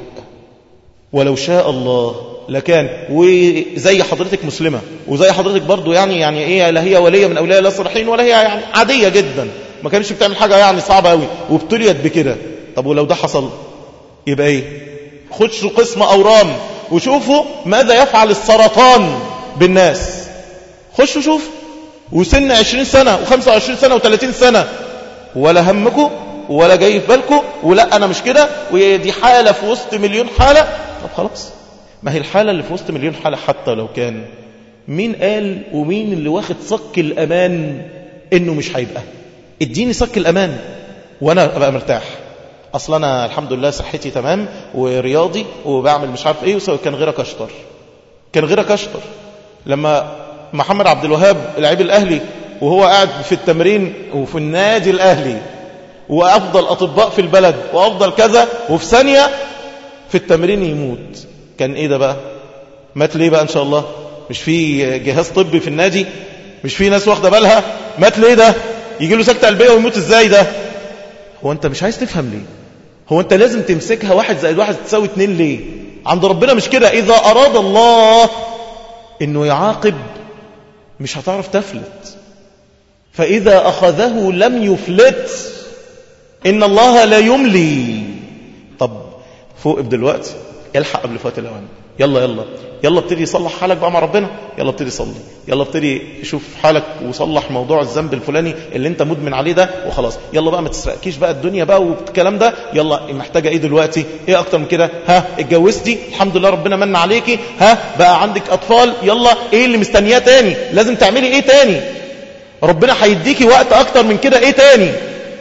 ولو شاء الله لكان، وزي حضرتك مسلمة وزي حضرتك برضو يعني يعني إيه، لا هي ولية من أولياء الله الصالحين ولا هي يعني عادية جدا، ما كانش بتعمل حاجة يعني صعبة قوي وابتليت بكده. طب ولو ده حصل يبقى ايه؟ خشوا قسم أورام وشوفوا ماذا يفعل السرطان بالناس. خشوا شوف، وسن عشرين سنة وخمسة وعشرين سنة وثلاثين سنة ولا همكم ولا جاي في بالكم، ولا أنا مش كده ودي حالة في وسط مليون حالة. طب خلاص، ما هي الحالة اللي في وسط مليون حالة حتى لو كان، مين قال ومين اللي واخد صك الأمان إنه مش هيبقى؟ اديني صك الأمان وأنا أبقى مرتاح. أصلا أنا الحمد لله صحتي تمام ورياضي وبعمل مش عارف إيه، وسوى كان غيرك أشطر، كان غيرك أشطر. لما محمد عبد الوهاب اللاعب الأهلي وهو قاعد في التمرين وفي النادي الأهلي وأفضل أطباء في البلد وأفضل كذا، وفي ثانية في التمرين يموت، كان إيه ده بقى؟ مات ليه بقى إن شاء الله؟ مش في جهاز طبي في النادي؟ مش في ناس واخدة بالها؟ مات ليه ده؟ يجي له سكتة قلبية ويموت إزاي ده؟ هو أنت مش عايز تفهم ليه؟ هو أنت لازم تمسكها واحد زائد واحد تساوي اتنين ليه؟ عند ربنا مش كده. إذا أراد الله إنه يعاقب مش هتعرف تفلت، فإذا أخذه لم يفلت، إن الله لا يملي. طب فوق دلوقتي، الحق قبل فوات الأوان، يلا يلا يلا ابتدي صلح حالك بقى مع ربنا، يلا ابتدي صلي، يلا ابتدي شوف حالك وصلح موضوع الذنب الفلاني اللي انت مدمن عليه ده وخلاص. يلا بقى ما تسرقكيش بقى الدنيا بقى والكلام ده. يلا محتاجة ايه دلوقتي؟ ايه اكتر من كده؟ ها اتجوزتي الحمد لله ربنا من عليكي، ها بقى عندك اطفال، يلا ايه اللي مستنياه تاني؟ لازم تعملي ايه تاني؟ ربنا هيديكي وقت اكتر من كده، ايه تاني؟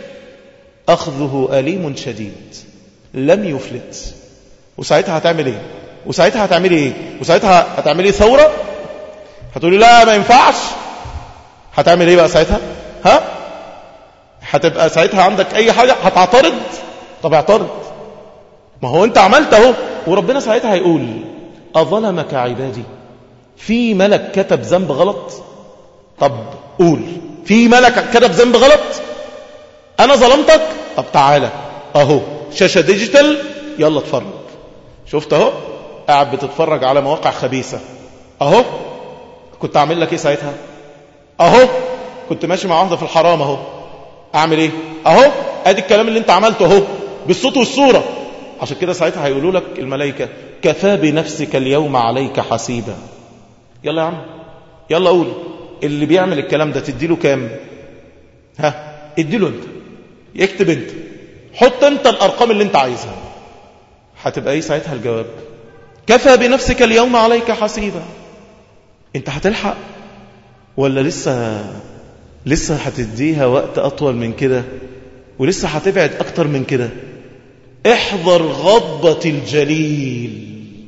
اخذه أليم شديد لم يفلت. وساعتها هتعمل ايه؟ وساعتها هتعملي ايه؟ وساعتها هتعملي ثورة؟ هتقولي لا ما ينفعش؟ هتعمل ايه بقى ساعتها؟ ها؟ هتبقى ساعتها عندك اي حاجة؟ هتعترض؟ طب اعترض، ما هو انت عملت اهو، وربنا ساعتها هيقول أظلمك عبادي؟ في ملك كتب ذنب غلط؟ طب قول، في ملك كتب ذنب غلط؟ انا ظلمتك؟ طب تعالى اهو شاشة ديجيتال، يلا اتفرج. شفت اهو قاعد بتتفرج على مواقع خبيثة اهو، كنت اعمل لك ايه ساعتها؟ اهو كنت ماشي مع واحدة في الحرام اهو، اعمل ايه؟ اهو ادي الكلام اللي انت عملته اهو بالصوت والصورة. عشان كده ساعتها هيقولوا لك الملائكة كفى بنفسك اليوم عليك حسيبا. يلا يا عم يلا قول، اللي بيعمل الكلام ده تديله كام؟ ها اديله انت، يكتب انت، حط انت الارقام اللي انت عايزها. هتبقى ايه ساعتها الجواب؟ كفى بنفسك اليوم عليك حسيبا. انت هتلحق ولا لسه لسه هتديها وقت اطول من كده، ولسه هتبعد اكتر من كده؟ احذر غضبة الجليل.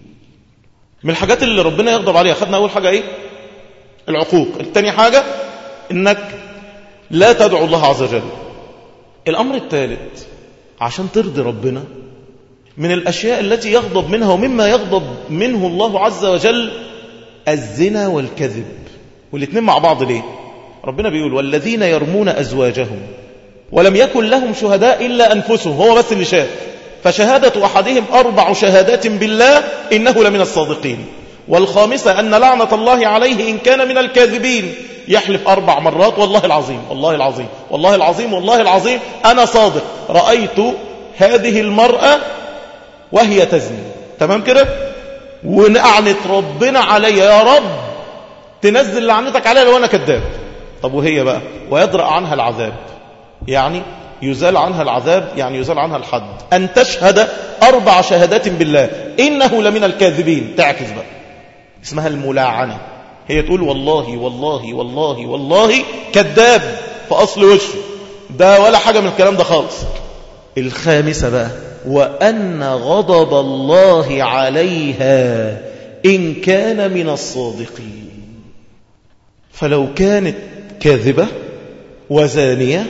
من الحاجات اللي ربنا يغضب عليها، خدنا اول حاجة ايه؟ العقوق. الثاني حاجة انك لا تدعو الله عز وجل. الامر الثالث عشان ترضي ربنا، من الاشياء التي يغضب منها ومما يغضب منه الله عز وجل الزنا والكذب. والاثنين مع بعض ليه؟ ربنا بيقول والذين يرمون ازواجهم ولم يكن لهم شهداء الا انفسهم، هو بس اللي شاف، فشهادة احدهم اربع شهادات بالله انه لمن الصادقين، والخامسة أن لعنة الله عليه إن كان من الكاذبين. يحلف أربع مرات والله العظيم والله العظيم والله العظيم والله العظيم أنا صادق، رأيت هذه المرأة وهي تزني. تمام كده؟ ونعنت ربنا علي، يا رب تنزل لعنتك علي لو أنا كذاب. طب وهي بقى ويدرأ عنها العذاب، يعني يزال عنها العذاب، يعني يزال عنها الحد. أن تشهد أربع شهادات بالله إنه لمن الكاذبين، تعكس بقى، اسمها الملاعنة. هي تقول والله والله والله والله كذاب في أصل وشه ده، ولا حاجة من الكلام ده خالص. الخامسة بقى وأن غضب الله عليها إن كان من الصادقين. فلو كانت كاذبة وزانية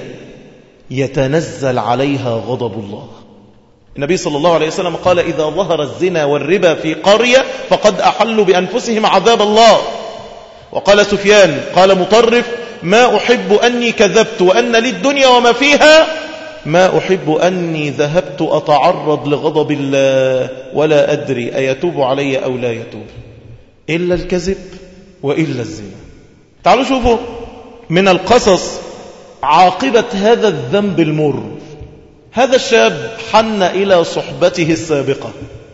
يتنزل عليها غضب الله. النبي صلى الله عليه وسلم قال إذا ظهر الزنا والربا في قرية فقد أحلوا بأنفسهم عذاب الله. وقال سفيان قال مطرف ما أحب أني كذبت وأن لي الدنيا وما فيها، ما أحب أني ذهبت أتعرض لغضب الله ولا أدري أيتوب علي أو لا يتوب، إلا الكذب وإلا الزنا. تعالوا شوفوا من القصص عاقبة هذا الذنب المر. هذا الشاب حن إلى صحبته السابقة،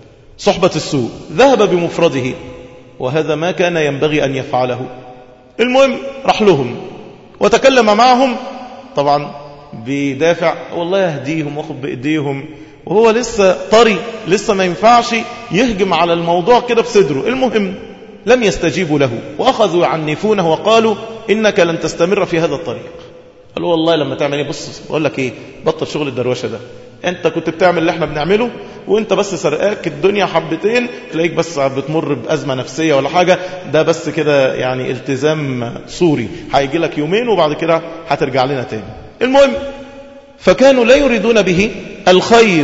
صحبة السوء، ذهب بمفرده، وهذا ما كان ينبغي أن يفعله. المهم راح لهم وتكلم معهم، طبعا بدافع والله يهديهم واخد بإيديهم، وهو لسه طري، لسه ما ينفعش يهجم على الموضوع كده بصدره. المهم لم يستجيبوا له وأخذوا يعنفونه وقالوا إنك لن تستمر في هذا الطريق. قالوا والله لما تعمل ايه، بص بقول لك ايه، بطل شغل الدروشه ده، انت كنت بتعمل اللي احنا بنعمله وانت بس سرقاك الدنيا حبتين، تلاقيك بس بتمر بأزمة نفسية ولا حاجة، ده بس كده يعني التزام صوري، هيجي لك يومين وبعد كده هترجع لنا تاني. المهم فكانوا لا يريدون به الخير،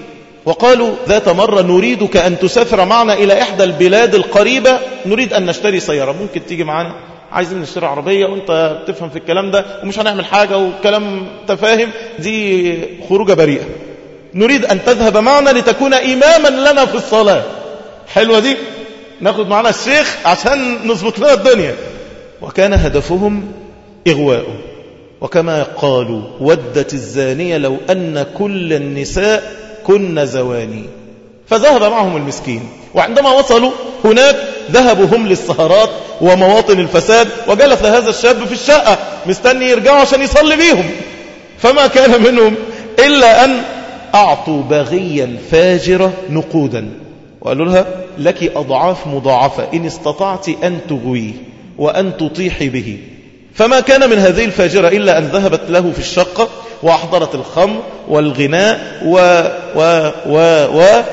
وقالوا ذات مرة نريدك أن تسافر معنا إلى إحدى البلاد القريبة، نريد أن نشتري سيارة، ممكن تيجي معنا؟ عايزين نشتري عربية وانت بتفهم في الكلام ده ومش هنعمل حاجة وكلام تفاهم، دي خروجة بريئة. نريد أن تذهب معنا لتكون إماما لنا في الصلاة. حلوة دي، ناخد معنا الشيخ عشان نظبط لنا الدنيا. وكان هدفهم إغواءه، وكما قالوا ودت الزانية لو أن كل النساء كن زواني. فذهب معهم المسكين، وعندما وصلوا هناك ذهبوا هم للسهرات ومواطن الفساد، وجلس هذا الشاب في الشقة مستني يرجعوا عشان يصلي بيهم. فما كان منهم إلا أن أعطوا بغيا فاجرة نقودا، وقالوا لها لك أضعاف مضاعفة إن استطعت أن تغويه وأن تطيحي به. فما كان من هذه الفاجرة إلا أن ذهبت له في الشقة وأحضرت الخمر والغناء و و و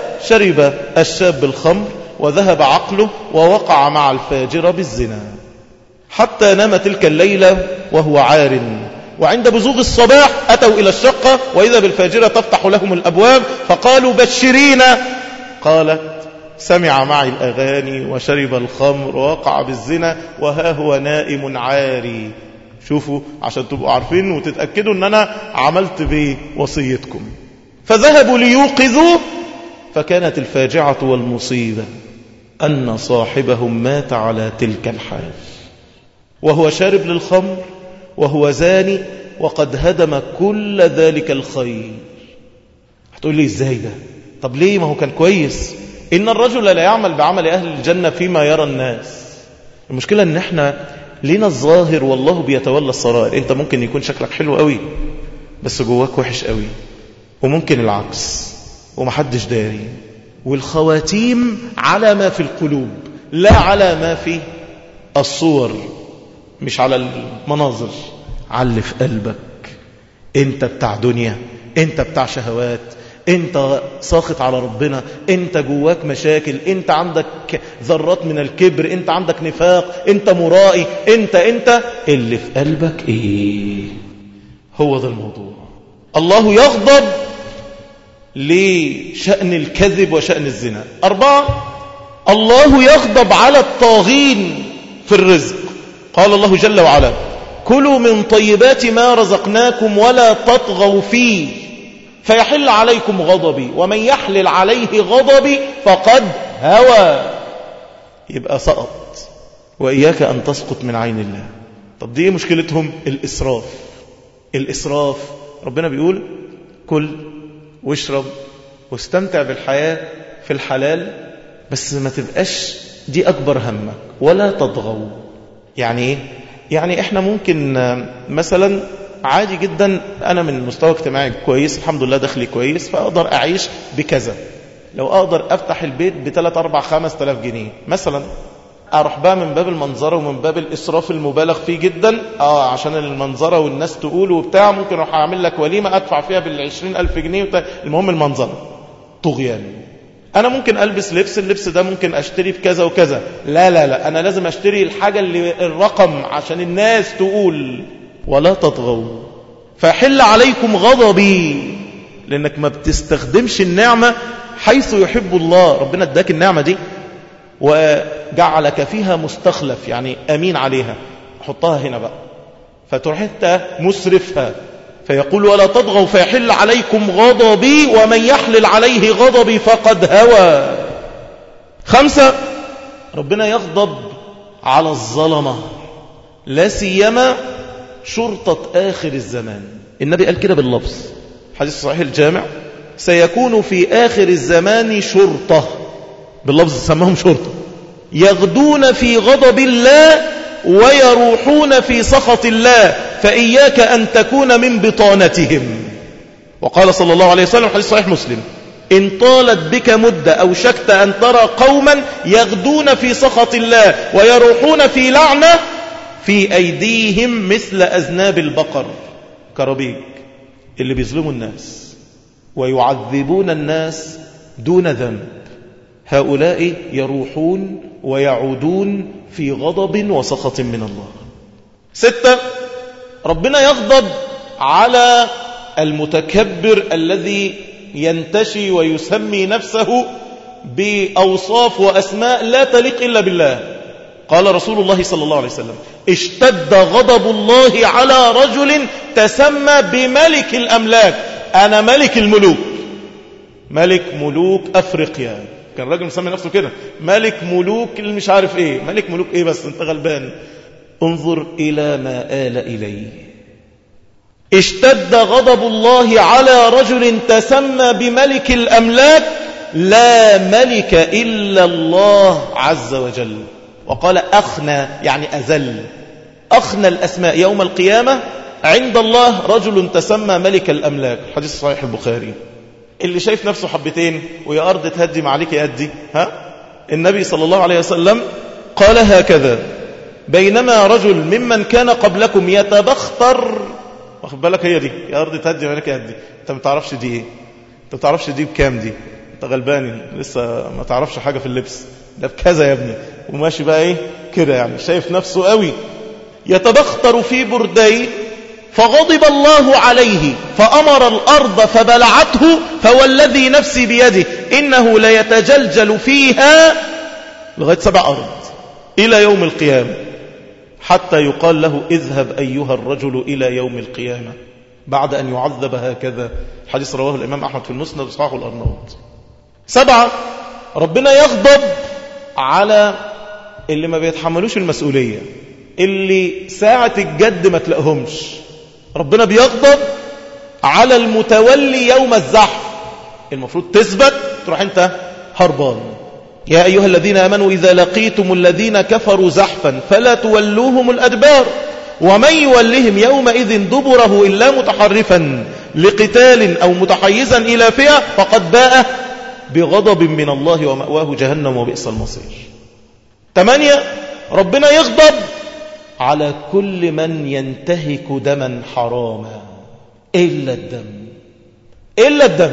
وشرب الشاب الخمر وذهب عقله ووقع مع الفاجرة بالزنا، حتى نام تلك الليلة وهو عار وعند بزوغ الصباح أتوا إلى الشقة وإذا بالفاجرة تفتح لهم الأبواب فقالوا بشرينا. قالت سمع معي الأغاني وشرب الخمر ووقع بالزنا وها هو نائم عاري. شوفوا عشان تبقوا عارفين وتتأكدوا أن أنا عملت بوصيتكم. فذهبوا ليوقظوه فكانت الفاجعة والمصيبة أن صاحبهم مات على تلك الحال وهو شارب للخمر وهو زاني وقد هدم كل ذلك الخير. هتقول لي ازاي ده؟ طب ليه؟ ما هو كان كويس. إن الرجل لا يعمل بعمل أهل الجنة فيما يرى الناس. المشكلة ان احنا لينا الظاهر والله بيتولى السرائر. انت ممكن يكون شكلك حلو قوي بس جواك وحش قوي، وممكن العكس ومحدش داري. والخواتيم على ما في القلوب لا على ما في الصور، مش على المناظر. علي في قلبك انت بتاع دنيا، انت بتاع شهوات، انت ساخط على ربنا، انت جواك مشاكل، انت عندك ذرات من الكبر، انت عندك نفاق، انت مرائي، انت انت اللي في قلبك ايه. هو ده الموضوع. الله يغضب لشأن الكذب وشأن الزنا. أربعة، الله يغضب على الطاغين في الرزق. قال الله جل وعلا كلوا من طيبات ما رزقناكم ولا تطغوا فيه فيحل عليكم غضبي ومن يحلل عليه غضبي فقد هوى. يبقى سقط. وإياك أن تسقط من عين الله. طب دي مشكلتهم؟ الإسراف. الإسراف ربنا بيقول كل واشرب واستمتع بالحياة في الحلال بس ما تبقاش دي أكبر همك ولا تطغوا. يعني إيه؟ يعني إحنا ممكن مثلا عادي جدا أنا من مستوى اجتماعي كويس الحمد لله دخلي كويس فأقدر أعيش بكذا. لو أقدر أفتح البيت بثلاث أربع خمس تلاف جنيه مثلا، أروح بقى من باب المنظرة ومن باب الإسراف المبالغ فيه جدا آه عشان المنظرة والناس تقول وبتاع ممكن أروح أعمل لك وليمة أدفع فيها بالعشرين ألف جنيه وبتاع. المهم المنظرة طغيان. أنا ممكن ألبس لبس اللبس ده ممكن أشتري بكذا وكذا، لا لا لا أنا لازم أشتري الحاجة اللي الرقم عشان الناس تقول. ولا تطغوا فحل عليكم غضبي، لأنك ما بتستخدمش النعمة حيث يحب الله. ربنا اداك النعمة دي وجعلك فيها مستخلف يعني أمين عليها، حطها هنا بقى فتروح انت مسرفها. فيقول ولا تطغوا فيحل عليكم غضبي ومن يحلل عليه غضبي فقد هوى. خمسة، ربنا يغضب على الظلمة لا سيما شرطة آخر الزمان. النبي قال كده باللفظ حديث صحيح الجامع سيكون في آخر الزمان شرطة، باللفظ سماهم شرطة، يغدون في غضب الله ويروحون في سخط الله فإياك أن تكون من بطانتهم. وقال صلى الله عليه وسلم حديث صحيح مسلم إن طالت بك مدة أو شكت أن ترى قوما يغدون في سخط الله ويروحون في لعنة في أيديهم مثل أذناب البقر، كربيك اللي بيظلموا الناس ويعذبون الناس دون ذنب، هؤلاء يروحون ويعودون في غضب وسخط من الله. ستة، ربنا يغضب على المتكبر الذي ينتشي ويسمي نفسه بأوصاف وأسماء لا تليق إلا بالله. قال رسول الله صلى الله عليه وسلم اشتد غضب الله على رجل تسمى بملك الأملاك. أنا ملك الملوك، ملك ملوك أفريقيا. كان راجل مسمي نفسه كده ملك ملوك مش عارف ايه، ملك ملوك ايه بس انت غلبان. انظر إلى ما آل إليه. اشتد غضب الله على رجل تسمى بملك الأملاك لا ملك إلا الله عز وجل. وقال أخنى يعني أذل، أخنى الأسماء يوم القيامة عند الله رجل تسمى ملك الأملاك. حديث صحيح البخاري. اللي شايف نفسه حبتين ويا أرض تهدي ما عليك يهدي، ها؟ النبي صلى الله عليه وسلم قال هكذا بينما رجل ممن كان قبلكم يتبختر، واخد بالك هي دي يا أرض تهدي ما عليك يهدي. انت ما تعرفش دي ايه، انت ما تعرفش دي بكام، دي انت غلباني لسه ما تعرفش حاجة في اللبس، ده بكذا يا ابني، وماشي بقى ايه كده يعني شايف نفسه قوي. يتبختر في بردي فغضب الله عليه فأمر الأرض فبلعته، فوالذي نفسي بيده إنه ليتجلجل فيها لغاية سبع أرض إلى يوم القيامة، حتى يقال له اذهب أيها الرجل إلى يوم القيامة بعد أن يعذب هكذا. حديث رواه الإمام أحمد في المسند وصححه الأرناؤوط. سبعة، ربنا يغضب على اللي ما بيتحملوش المسؤولية، اللي ساعة الجد ما تلاقهمش. ربنا بيغضب على المتولي يوم الزحف، المفروض تثبت تروح انت هربان. يا أيها الذين آمنوا إذا لقيتم الذين كفروا زحفا فلا تولوهم الأدبار ومن يولهم يومئذ دبره إلا متحرفا لقتال أو متحيزا إلى فئة فقد باء بغضب من الله ومأواه جهنم وبئس المصير. ثمانية، ربنا يغضب على كل من ينتهك دما حراما إلا الدم، إلا الدم.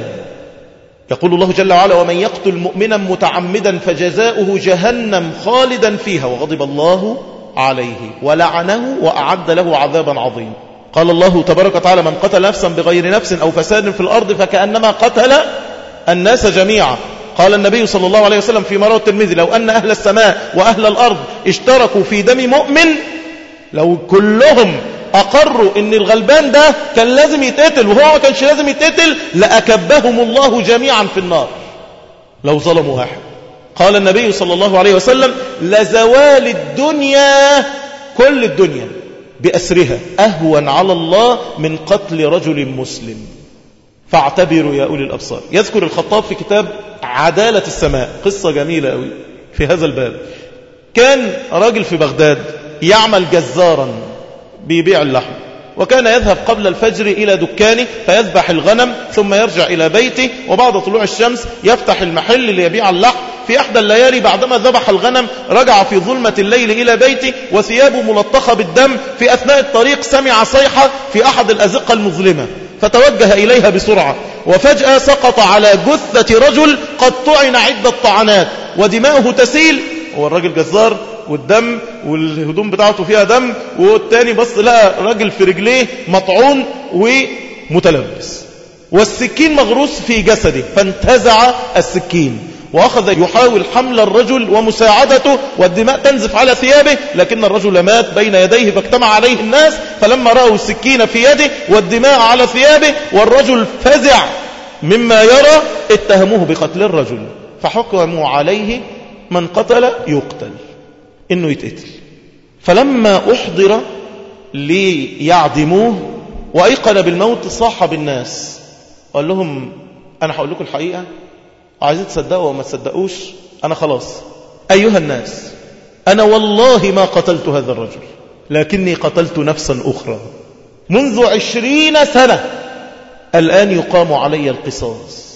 يقول الله جل وعلا ومن يقتل مؤمنا متعمدا فجزاؤه جهنم خالدا فيها وغضب الله عليه ولعنه وأعد له عذابا عظيما. قال الله تبارك وتعالى من قتل نفسا بغير نفس أو فساد في الأرض فكأنما قتل الناس جميعا. قال النبي صلى الله عليه وسلم في رواه الترمذي لو أن أهل السماء وأهل الأرض اشتركوا في دم مؤمن، لو كلهم أقروا ان الغلبان ده كان لازم يتقتل وهو ما كانش لازم يتقتل لأكبهم الله جميعا في النار لو ظلموا واحد. قال النبي صلى الله عليه وسلم لزوال الدنيا كل الدنيا بأسرها أهون على الله من قتل رجل مسلم، فاعتبروا يا أولي الأبصار. يذكر الخطاب في كتاب عدالة السماء قصة جميلة أوي في هذا الباب. كان راجل في بغداد يعمل جزارا بيبيع اللحم، وكان يذهب قبل الفجر إلى دكانه فيذبح الغنم ثم يرجع إلى بيته، وبعد طلوع الشمس يفتح المحل اللي يبيع اللحم. في أحدى الليالي بعدما ذبح الغنم رجع في ظلمة الليل إلى بيته وثيابه ملطخة بالدم. في أثناء الطريق سمع صيحة في أحد الأزقة المظلمة فتوجه إليها بسرعة، وفجأة سقط على جثة رجل قد طعن عدة طعنات ودماؤه تسيل. هو الراجل جزار والدم والهدوم بتاعته فيها دم، والتاني بص لقى راجل في رجليه مطعون ومتلبس والسكين مغروس في جسده، فانتزع السكين وأخذ يحاول حمل الرجل ومساعدته والدماء تنزف على ثيابه، لكن الرجل مات بين يديه فاجتمع عليه الناس، فلما رأوا السكين في يده والدماء على ثيابه والرجل فزع مما يرى اتهموه بقتل الرجل، فحكموا عليه من قتل يقتل، إنه يتقتل. فلما أحضر ليعدموه وأيقن بالموت صاح بالناس، قال لهم أنا هقول لكم الحقيقة، عايزين تصدقوا وما تصدقوش، أنا خلاص أيها الناس أنا والله ما قتلت هذا الرجل، لكني قتلت نفسا أخرى منذ عشرين سنة الآن يقام علي القصاص.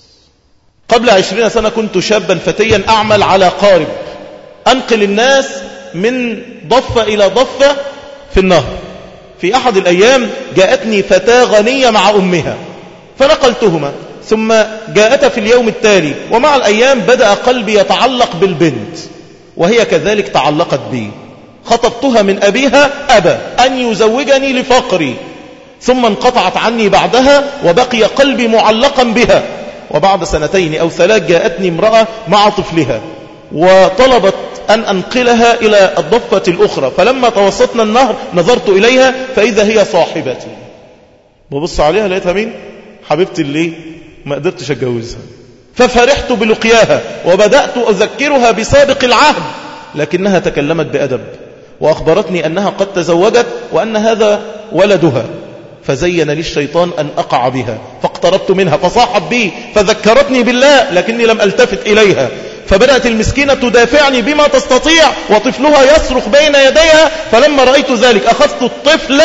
قبل عشرين سنة كنت شابا فتيا أعمل على قارب أنقل الناس من ضفة إلى ضفة في النهر. في أحد الأيام جاءتني فتاة غنية مع أمها فنقلتهما، ثم جاءت في اليوم التالي، ومع الأيام بدأ قلبي يتعلق بالبنت وهي كذلك تعلقت بي. خطبتها من أبيها أبى أن يزوجني لفقري، ثم انقطعت عني بعدها وبقي قلبي معلقا بها. وبعد سنتين أو ثلاث جاءتني امرأة مع طفلها وطلبت أن أنقلها إلى الضفة الأخرى، فلما توسطنا النهر نظرت إليها فإذا هي صاحبتي. ببص عليها لقيتها مين؟ حبيبتي اللي ما قدرتش أتجوزها. ففرحت بلقياها وبدأت أذكرها بسابق العهد، لكنها تكلمت بأدب وأخبرتني أنها قد تزوجت وأن هذا ولدها، فزين لي الشيطان أن أقع بها، فاقتربت منها فصاحت بي فذكرتني بالله لكني لم ألتفت إليها، فبدأت المسكينة تدافعني بما تستطيع وطفلها يصرخ بين يديها. فلما رأيت ذلك أخذت الطفل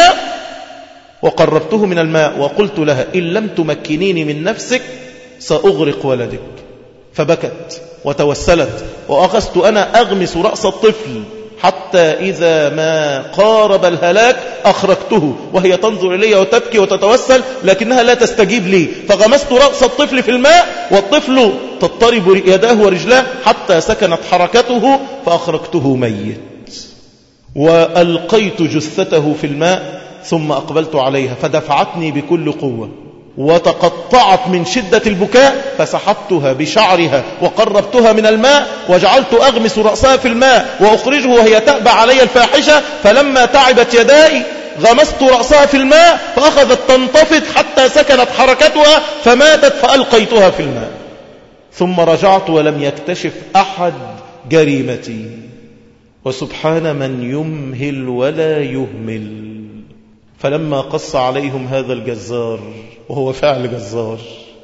وقربته من الماء وقلت لها إن لم تمكنيني من نفسك سأغرق ولدك، فبكت وتوسلت وأخذت أنا أغمس رأس الطفل حتى إذا ما قارب الهلاك أخرجته وهي تنظر إلي وتبكي وتتوسل لكنها لا تستجيب لي، فغمست رأس الطفل في الماء والطفل تضطرب يداه ورجلاه حتى سكنت حركته فأخرجته ميت، وألقيت جثته في الماء ثم أقبلت عليها فدفعتني بكل قوة وتقطعت من شدة البكاء، فسحبتها بشعرها وقربتها من الماء وجعلت أغمس رأسها في الماء وأخرجه وهي تأبى علي الفاحشة، فلما تعبت يداي غمست رأسها في الماء فأخذت تنتفض حتى سكنت حركتها فماتت فألقيتها في الماء، ثم رجعت ولم يكتشف أحد جريمتي. وسبحان من يمهل ولا يهمل. فلما قص عليهم هذا الجزار، وهو فعل جزار،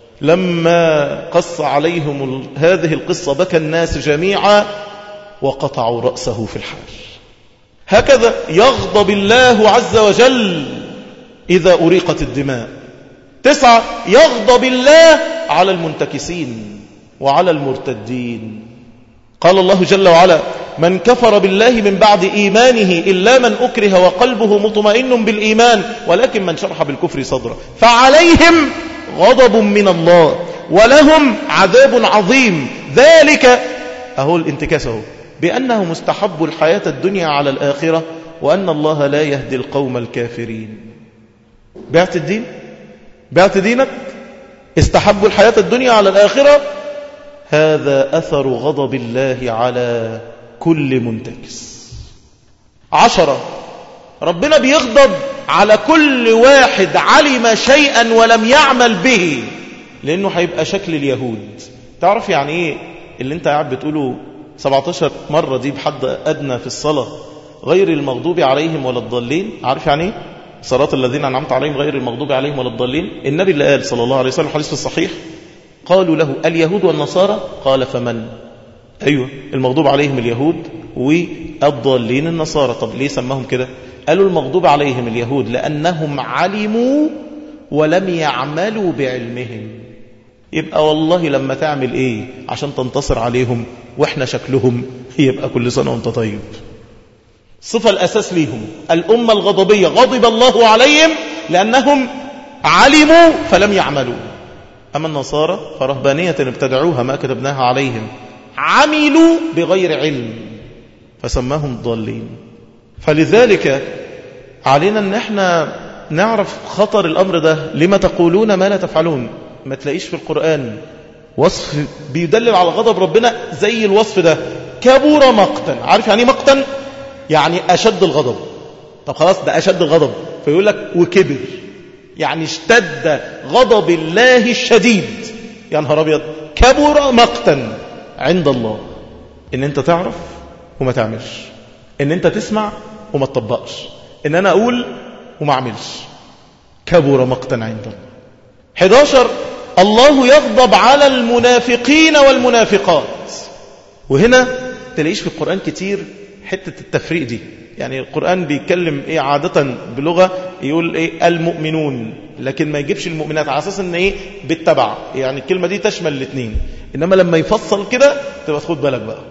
لما قص عليهم هذه القصة بكى الناس جميعا وقطعوا رأسه في الحال. هكذا يغضب الله عز وجل إذا أريقت الدماء. تسعة، يغضب الله على المنتكسين وعلى المرتدين. قال الله جل وعلا: من كفر بالله من بعد إيمانه إلا من أكره وقلبه مطمئن بالإيمان ولكن من شرح بالكفر صدره فعليهم غضب من الله ولهم عذاب عظيم. ذلك أهو الانتكاس أهو بأنه مستحب الحياة الدنيا على الآخرة وأن الله لا يهدي القوم الكافرين. بعت الدين، بعت دينك، استحبوا الحياة الدنيا على الآخرة، هذا أثر غضب الله على كل منتكس. عشرة، ربنا بيغضب على كل واحد علم شيئا ولم يعمل به، لأنه هيبقى شكل اليهود. تعرف يعني إيه اللي انت قاعد بتقوله سبعتاشر مرة دي بحد أدنى في الصلاة، غير المغضوب عليهم ولا الضالين؟ عارف يعني إيه صراط الذين أنعمت عليهم غير المغضوب عليهم ولا الضالين؟ النبي اللي قال صلى الله عليه وسلم حديث في الصحيح، قالوا له: اليهود والنصارى؟ قال: فمن؟ أيوة، المغضوب عليهم اليهود والضالين النصارى. طب ليه سماهم كده؟ قالوا المغضوب عليهم اليهود لأنهم علموا ولم يعملوا بعلمهم. يبقى والله لما تعمل إيه عشان تنتصر عليهم وإحنا شكلهم، يبقى كل سنة وانت طيب. صفة الأساس ليهم الأمة الغضبية، غضب الله عليهم لأنهم علموا فلم يعملوا. أما النصارى فرهبانية ابتدعوها ما كتبناها عليهم، عملوا بغير علم فسماهم ضالين. فلذلك علينا أن احنا نعرف خطر الأمر ده. لما تقولون ما لا تفعلون؟ ما تلاقيش في القرآن وصف بيدلل على غضب ربنا زي الوصف ده. كبر مقتا. عارف يعني مقتا؟ يعني أشد الغضب. طب خلاص ده أشد الغضب، فيقول لك وكبر، يعني اشتد غضب الله الشديد. يا نهار أبيض، كبر مقتا عند الله. إن أنت تعرف وما تعملش، إن أنت تسمع وما تطبقش، إن أنا أقول وما أعملش. كبر مقتا عند الله. حداشر، الله يغضب على المنافقين والمنافقات. وهنا تلاقيش في القرآن كتير حتة التفريق دي. يعني القرآن بيتكلم إيه عادة بلغة يقول إيه المؤمنون، لكن ما يجيبش المؤمنات على أساس إن إيه بالتبع، يعني الكلمة دي تشمل الاثنين. إنما لما يفصل كده تبقى تاخد بالك بقى.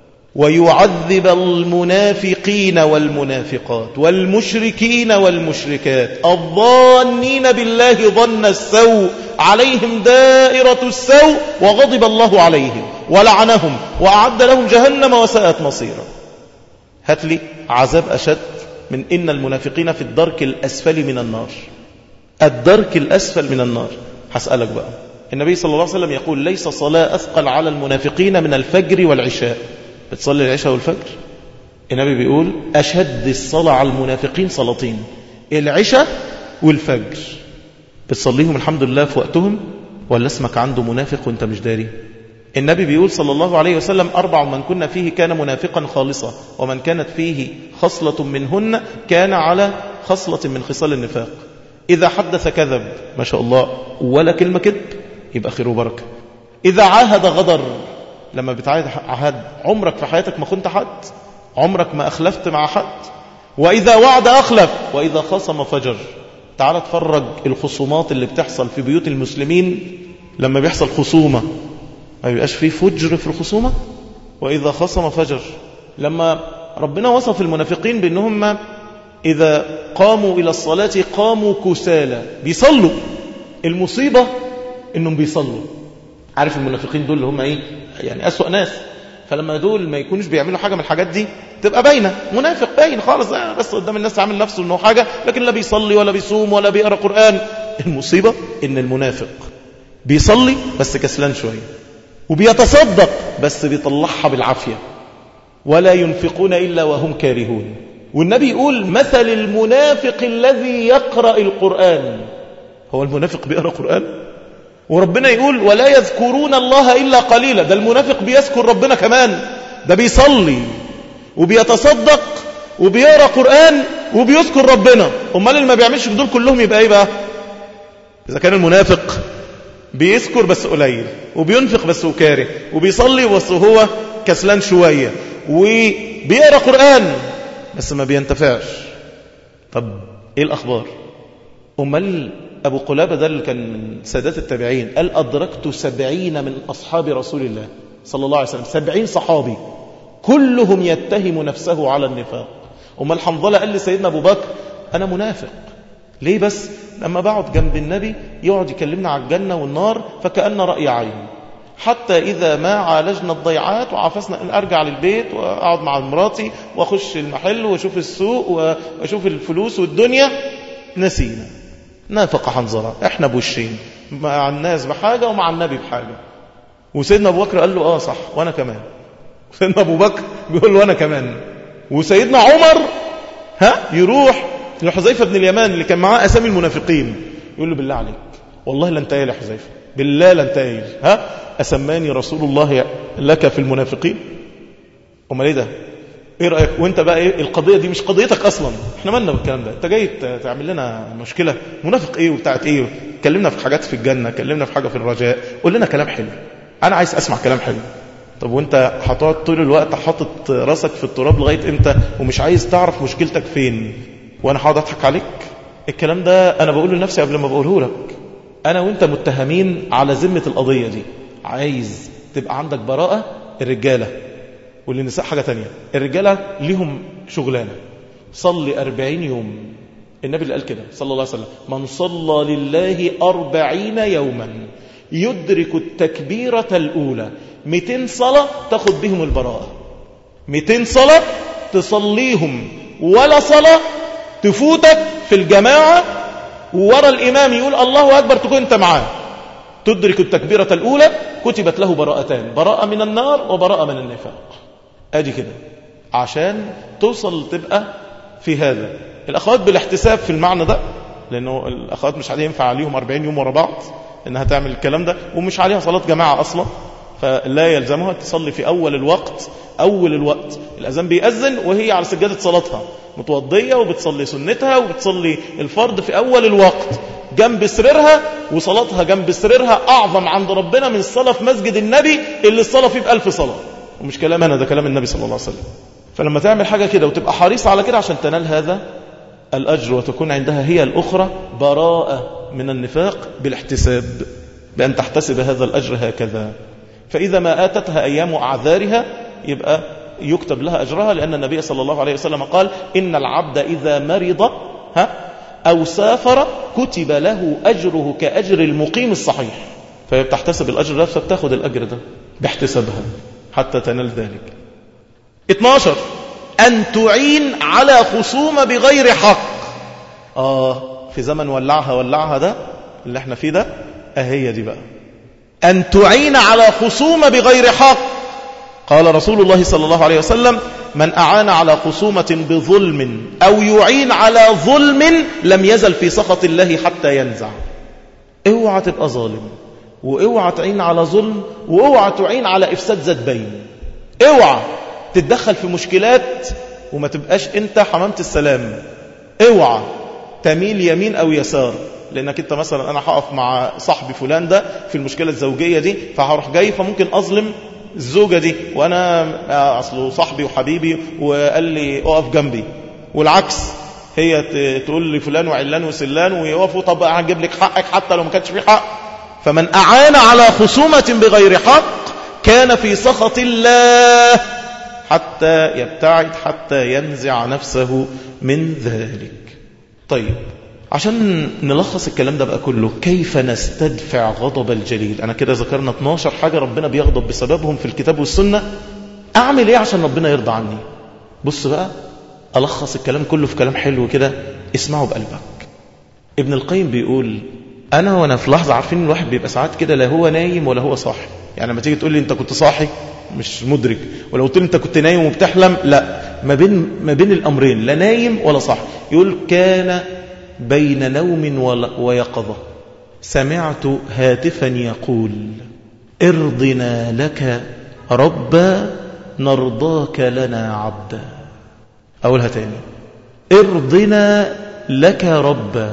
ويعذب المنافقين والمنافقات والمشركين والمشركات الظانين بالله ظن السوء عليهم دائرة السوء وغضب الله عليهم ولعنهم وأعد لهم جهنم وساءت مصيرا. هات لي عذاب أشد من إن المنافقين في الدرك الأسفل من النار. الدرك الأسفل من النار. هسألك بقى، النبي صلى الله عليه وسلم يقول: ليس صلاة أثقل على المنافقين من الفجر والعشاء. بتصلي العشاء والفجر؟ النبي بيقول أشد الصلاة على المنافقين صلاتين، العشاء والفجر. بتصليهم الحمد لله في وقتهم ولا اسمك عنده منافق وانت مش داري؟ النبي بيقول صلى الله عليه وسلم: أربع من كنا فيه كان منافقا خالصا، ومن كانت فيه خصلة منهن كان على خصلة من خصال النفاق. إذا حدث كذب، ما شاء الله ولا كلمة كذب، يبقى خير وبركة. إذا عاهد غدر، لما بتعاهد عهد عمرك في حياتك ما كنت حد، عمرك ما أخلفت مع حد. وإذا وعد أخلف، وإذا خصم فجر. تعال اتفرج الخصومات اللي بتحصل في بيوت المسلمين. لما بيحصل خصومة ما بيبقاش فيه فجر في الخصومة؟ وإذا خصم فجر. لما ربنا وصف المنافقين بأنهم إذا قاموا إلى الصلاة قاموا كسالى، بيصلوا. المصيبة إنهم بيصلوا. عارف المنافقين دول اللي هم إيه؟ يعني أسوأ ناس. فلما دول ما يكونوش بيعملوا حاجة من الحاجات دي تبقى باينة، منافق باين خالص، بس قدام الناس عامل نفسه انه حاجة، لكن لا بيصلي ولا بيصوم ولا بيقرأ قرآن. المصيبة ان المنافق بيصلي بس كسلان شوية، وبيتصدق بس بيطلعها بالعافية، ولا ينفقون إلا وهم كارهون. والنبي يقول مثل المنافق الذي يقرأ القرآن. هو المنافق بيقرأ قرآن؟ وربنا يقول ولا يذكرون الله إلا قليلا. ده المنافق بيذكر ربنا كمان، ده بيصلي وبيتصدق وبيقرأ قرآن وبيذكر ربنا. امال اللي ما بيعملش دول كلهم يبقى ايه بقى؟ إذا كان المنافق بيذكر بس قليل، وبينفق بس وكاره، وبيصلي بس هو كسلان شوية، وبيقرأ قرآن بس ما بينتفعش، طب ايه الأخبار؟ امال أبو قلابة ده اللي كان من سادات التابعين قال أدركت سبعين من أصحاب رسول الله صلى الله عليه وسلم، سبعين صحابي كلهم يتهم نفسه على النفاق. امال حنظلة قال لسيدنا أبو بكر أنا منافق ليه؟ بس لما بقعد جنب النبي يقعد يكلمنا على الجنة والنار فكأن رأي عين، حتى إذا ما عالجنا الضيعات وعفسنا أرجع للبيت وأقعد مع مراتي وأخش المحل وأشوف السوق وأشوف الفلوس والدنيا نسينا. نافق حنظلة، احنا بوشين، مع الناس بحاجة ومع النبي بحاجة. وسيدنا أبو بكر قال له آه صح وأنا كمان. سيدنا أبو بكر بيقول له أنا كمان. وسيدنا عمر ها يروح لحذيفة بن اليمان اللي كان معاه أسامي المنافقين يقول له بالله عليك والله لن تايل يا حذيفة، بالله لن تايل، ها أسماني رسول الله لك في المنافقين. امال ايه ده؟ ايه رأيك؟ وانت بقى ايه القضية دي؟ مش قضيتك اصلا، احنا مالنا بالكلام ده؟ انت جاي تعمل لنا مشكلة، منافق ايه وبتاعت ايه؟ كلمنا في حاجات في الجنة، كلمنا في حاجة في الرجاء، قول لنا كلام حلو، انا عايز اسمع كلام حلو. طب وانت هتقعد طول الوقت حاطط راسك في التراب لغاية امتى ومش عايز تعرف مشكلتك فين وانا هقعد اضحك عليك؟ الكلام ده انا بقوله لنفسي قبل ما بقوله لك. انا وانت متهمين على ذمة القضية دي. عايز تبقى عندك براءة الرجالة، والنساء حاجة تانية. الرجالة ليهم شغلانة، صلي أربعين يوم. النبي اللي قال كده صلى الله عليه وسلم من صلى لله أربعين يوما يدرك التكبيرة الأولى. مئتين صلاة تاخد بهم البراءة، مئتين صلاة تصليهم ولا صلاة تفوتك في الجماعة وورا الإمام يقول الله أكبر تكون أنت معاه، تدرك التكبيرة الأولى كتبت له براءتان، براءة من النار وبراءة من النفاق. ادي كده عشان توصل تبقى في هذا. الأخوات بالاحتساب في المعنى ده، لأنه الأخوات مش هينفع عليهم أربعين يوم ورا بعض إنها تعمل الكلام ده، ومش عليها صلاة جماعة أصلا، فلا يلزمها تصلي في أول الوقت. أول الوقت الأذان بيأذن وهي على سجادة صلاتها متوضية وبتصلي سنتها وبتصلي الفرض في أول الوقت جنب سريرها، وصلاتها جنب سريرها أعظم عند ربنا من الصلاة في مسجد النبي اللي الصلاة فيه بألف صلاة. ومش كلام أنا، ده كلام النبي صلى الله عليه وسلم. فلما تعمل حاجة كده وتبقى حريص على كده عشان تنال هذا الأجر وتكون عندها هي الأخرى براءة من النفاق بالاحتساب، بأن تحتسب هذا الأجر هكذا. فإذا ما آتتها أيام أعذارها يبقى يكتب لها أجرها، لأن النبي صلى الله عليه وسلم قال إن العبد إذا مرض ها أو سافر كتب له أجره كأجر المقيم الصحيح. فهي بتحتسب الأجر ده، فبتاخد الأجر ده باحتسابها حتى تنال ذلك. اثناشر أن تعين على خصومة بغير حق. آه في زمن ولعها ولعها ده اللي احنا فيه ده، أهي دي بقى أن تعين على خصومة بغير حق. قال رسول الله صلى الله عليه وسلم من أعان على خصومة بظلم أو يعين على ظلم لم يزل في سخط الله حتى ينزع. اوعى تبقى ظالم، واوعى تعين على ظلم، واوعى تعين على إفساد ذات بين. اوعى تتدخل في مشكلات وما تبقاش انت حمامة السلام. اوعى تميل يمين أو يسار، لأنك انت مثلا أنا هقف مع صاحبي فلان ده في المشكلة الزوجية دي، فهروح جاي فممكن أظلم الزوجة دي، وأنا أصله صاحبي وحبيبي وقال لي أقف جنبي، والعكس هي تقول لي فلان وعلان وسلان ويوقفوا طب هنجيب لك حقك حتى لو ما كانش في حق. فمن أعان على خصومة بغير حق كان في سخط الله حتى يبتعد حتى ينزع نفسه من ذلك. طيب عشان نلخص الكلام ده بقى كله، كيف نستدفع غضب الجليل؟ أنا كده ذكرنا اثناشر حاجة ربنا بيغضب بسببهم في الكتاب والسنة. أعمل إيه عشان ربنا يرضى عني؟ بص بقى ألخص الكلام كله في كلام حلو كده اسمعه بقلبك. ابن القيم بيقول أنا وأنا في لحظة، عارفين الواحد بيبقى ساعات كده لا هو نايم ولا هو صاحي. يعني لما تيجي تقول لي أنت كنت صاحي مش مدرك، ولو قلت لي أنت كنت نايم وبتحلم، لا، ما بين ما بين الأمرين، لا نايم ولا صاحي. يقول كان بين نوم ويقظة سمعت هاتفا يقول ارضنا لك ربا نرضاك لنا عبدا. أقولها تاني، ارضنا لك ربا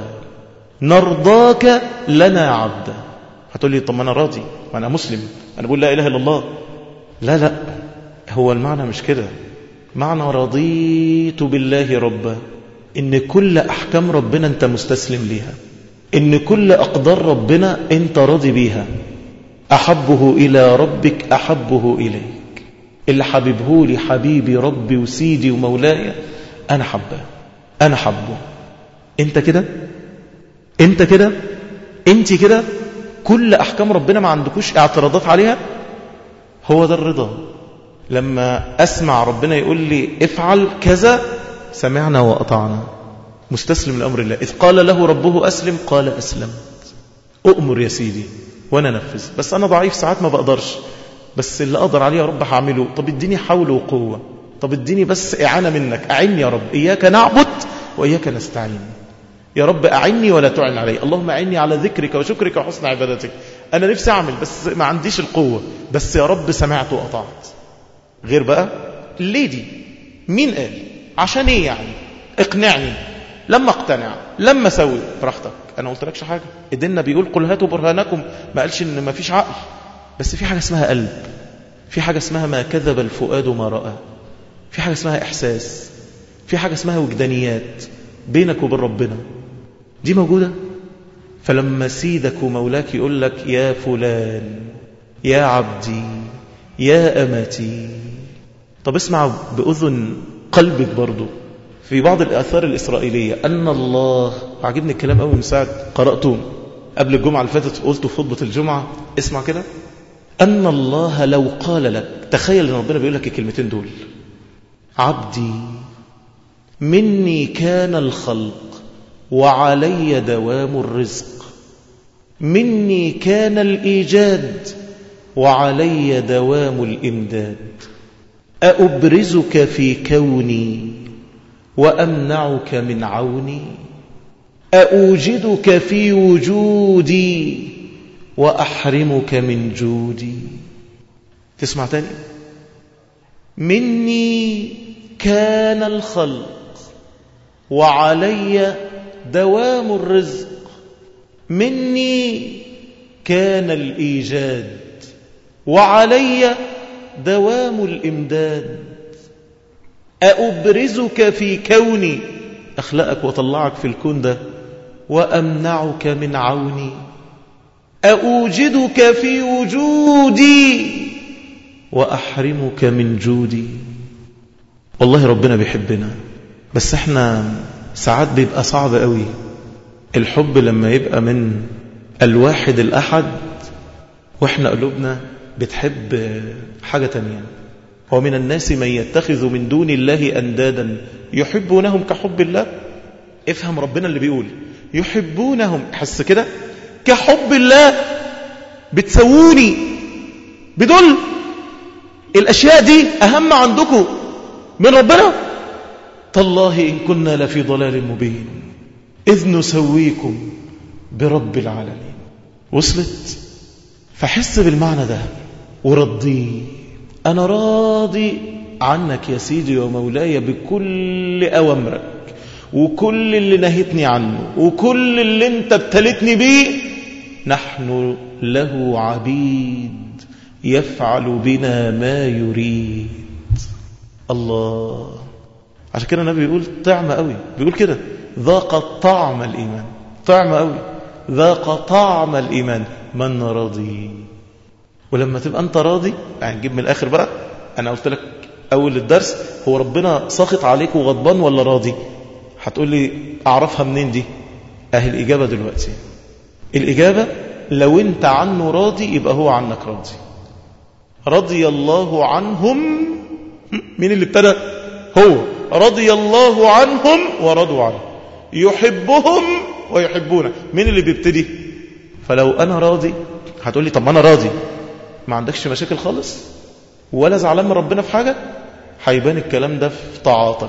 نرضاك لنا عبدا. هتقول لي طب ما أنا راضي وأنا مسلم، أنا بقول لا إله إلا الله. لا لا، هو المعنى مش كده. معنى رضيت بالله ربا إن كل أحكام ربنا أنت مستسلم ليها، إن كل أقدار ربنا أنت راضي بيها. أحبه إلى ربك أحبه إليك، اللي حبيبه لي حبيبي ربي وسيدي ومولاي أنا حبه، أنا حبه. أنت كده، أنت كده، أنت كده، كل أحكام ربنا ما عندكوش اعتراضات عليها. هو ده الرضا. لما أسمع ربنا يقول لي افعل كذا سمعنا وأطعنا، مستسلم لأمر الله. إذ قال له ربه أسلم قال أسلمت. أؤمر يا سيدي وأنا نفذ، بس أنا ضعيف ساعات ما بقدرش، بس اللي أقدر عليه يا رب هعمله. طب اديني حول وقوة، طب اديني بس إعانة منك، أعني يا رب. إياك نعبد وإياك نستعين. يا رب أعني ولا تعن علي. اللهم أعني على ذكرك وشكرك وحسن عبادتك. أنا نفسي أعمل بس ما عنديش القوة، بس يا رب سمعت وأطعت. غير بقى ليه دي؟ مين قال؟ عشان ايه يعني؟ اقنعني. لما اقتنع، لما سوي براحتك. انا قلت لكش حاجة. الدين بيقول قل هاتوا برهانكم، ما قالش ان ما فيش عقل. بس في حاجة اسمها قلب، في حاجة اسمها ما كذب الفؤاد ما رأى، في حاجة اسمها احساس، في حاجة اسمها وجدانيات بينك وبين ربنا. دي موجودة. فلما سيدك ومولاك يقول لك يا فلان يا عبدي يا أمتي، طب اسمع بأذن قلبك برضو. في بعض الآثار الإسرائيلية أن الله، عجبني الكلام قوي من ساعة قرأته قبل الجمعة اللي فاتت قلته في خطبة الجمعة. اسمع كده، أن الله لو قال لك، تخيل أن ربنا بيقول لك الكلمتين دول، عبدي مني كان الخلق وعلي دوام الرزق، مني كان الإيجاد وعلي دوام الإمداد، أأبرزك في كوني وأمنعك من عوني، أوجدك في وجودي وأحرمك من جودي. تسمع تاني، مني كان الخلق وعلي دوام الرزق، مني كان الإيجاد وعلي دوام الإمداد، أأبرزك في كوني، أخلقك وطلعك في الكون ده، وأمنعك من عوني، أوجدك في وجودي وأحرمك من جودي. والله ربنا بيحبنا، بس احنا ساعات بيبقى صعب قوي الحب لما يبقى من الواحد الأحد واحنا قلوبنا بتحب حاجة تانية. ومن الناس من يتخذ من دون الله أندادا يحبونهم كحب الله. افهم ربنا اللي بيقول يحبونهم، حس كده كحب الله. بتسووني بدول الأشياء دي أهم عندكم من ربنا. تالله إن كنا لفي ضلال مبين إذ نسويكم برب العالمين. وصلت؟ فحس بالمعنى ده ورضيه. أنا راضي عنك يا سيدي ومولاي بكل أوامرك وكل اللي نهيتني عنه وكل اللي انت ابتلتني بيه. نحن له عبيد يفعل بنا ما يريد. الله. عشان كده النبي بيقول طعم قوي، بيقول كده ذاق طعم الإيمان. طعم قوي، ذاق طعم الإيمان من رضي. ولما تبقى أنت راضي، يعني نجيب من الآخر بقى. أنا قلت لك أول الدرس هو ربنا ساخط عليك وغضبان ولا راضي؟ هتقول لي أعرفها منين دي؟ أهي الإجابة دلوقتي. الإجابة لو أنت عنه راضي يبقى هو عنك راضي. رضي الله عنهم. مين اللي ابتدى؟ هو. رضي الله عنهم ورضوا عنه يحبهم ويحبونه. مين اللي بيبتدي؟ فلو أنا راضي هتقول لي طب ما أنا راضي ما عندكش مشاكل خالص ولا زعلان من ربنا في حاجة، هيبان الكلام ده في طاعاتك.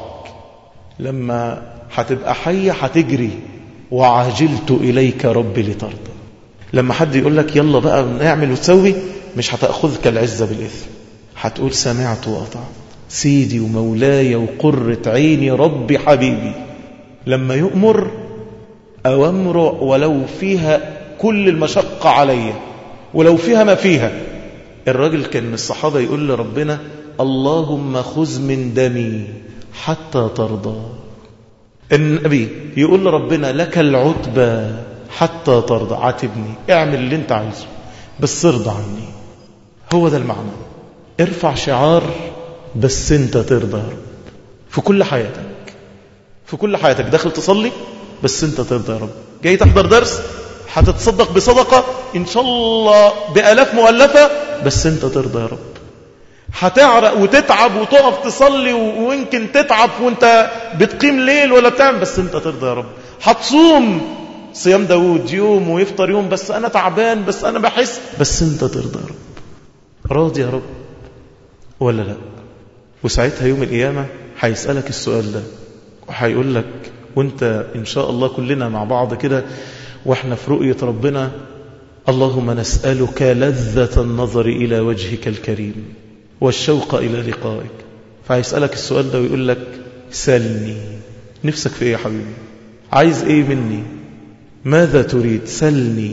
لما هتبقى حية هتجري وعجلت إليك ربي لترضى. لما حد يقول لك يلا بقى نعمل وتسوي مش هتأخذك العزة بالإثم، هتقول سمعت وأطعت سيدي ومولاي وقرة عيني ربي حبيبي. لما يؤمر أوامر ولو فيها كل المشقة علي ولو فيها ما فيها. الراجل كان من الصحابة يقول لربنا اللهم خذ من دمي حتى ترضى. النبي يقول لربنا لك العتبى حتى ترضى. عاتبني اعمل اللي انت عايزه بس ارضى عني. هو ده المعنى. ارفع شعار بس انت ترضى يا رب في كل حياتك. في كل حياتك داخل تصلي بس انت ترضى يا رب، جاي تحضر درس هتتصدق بصدقة إن شاء الله بآلاف مؤلفة بس أنت ترضى يا رب. هتعرق وتتعب وتقف تصلي ويمكن تتعب وانت بتقيم ليل ولا بتعمل بس أنت ترضى يا رب. هتصوم صيام داود يوم ويفطر يوم بس أنا تعبان بس أنا بحس بس أنت ترضى يا رب. راضي يا رب ولا لا؟ وساعتها يوم القيامة هيسألك السؤال ده وهيقول لك وانت إن شاء الله كلنا مع بعض كده واحنا في رؤية ربنا اللهم نسألك لذة النظر إلى وجهك الكريم والشوق إلى لقائك. فهيسألك السؤال ده ويقول لك سلني، نفسك في ايه يا حبيبي؟ عايز ايه مني؟ ماذا تريد؟ سلني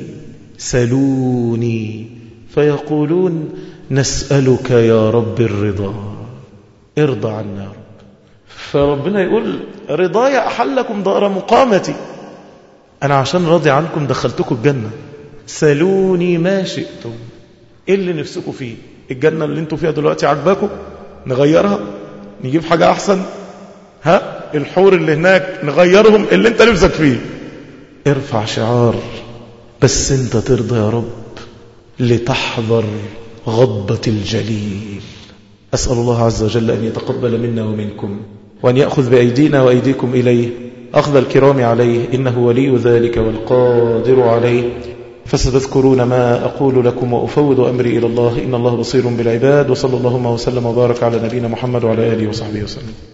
سلوني فيقولون نسألك يا رب الرضا، ارضى عنا يا رب. فربنا يقول رضاي أحلكم دار مقامتي، أنا عشان راضي عنكم دخلتكم الجنة. سلوني ما شئتم، إيه اللي نفسكم فيه؟ الجنة اللي انتوا فيها دلوقتي عجباكم نغيرها نجيب حاجة أحسن؟ ها الحور اللي هناك نغيرهم؟ اللي انت نفسك فيه. ارفع شعار بس انت ترضى يا رب لتحضر غضبة الجليل. أسأل الله عز وجل أن يتقبل منا ومنكم وأن يأخذ بأيدينا وأيديكم إليه أخذ الكرام عليه إنه ولي ذلك والقادر عليه. فستذكرون ما أقول لكم وأفوض أمري إلى الله إن الله بصير بالعباد. وصلى اللهم وسلم وبارك على نبينا محمد وعلى آله وصحبه وسلم.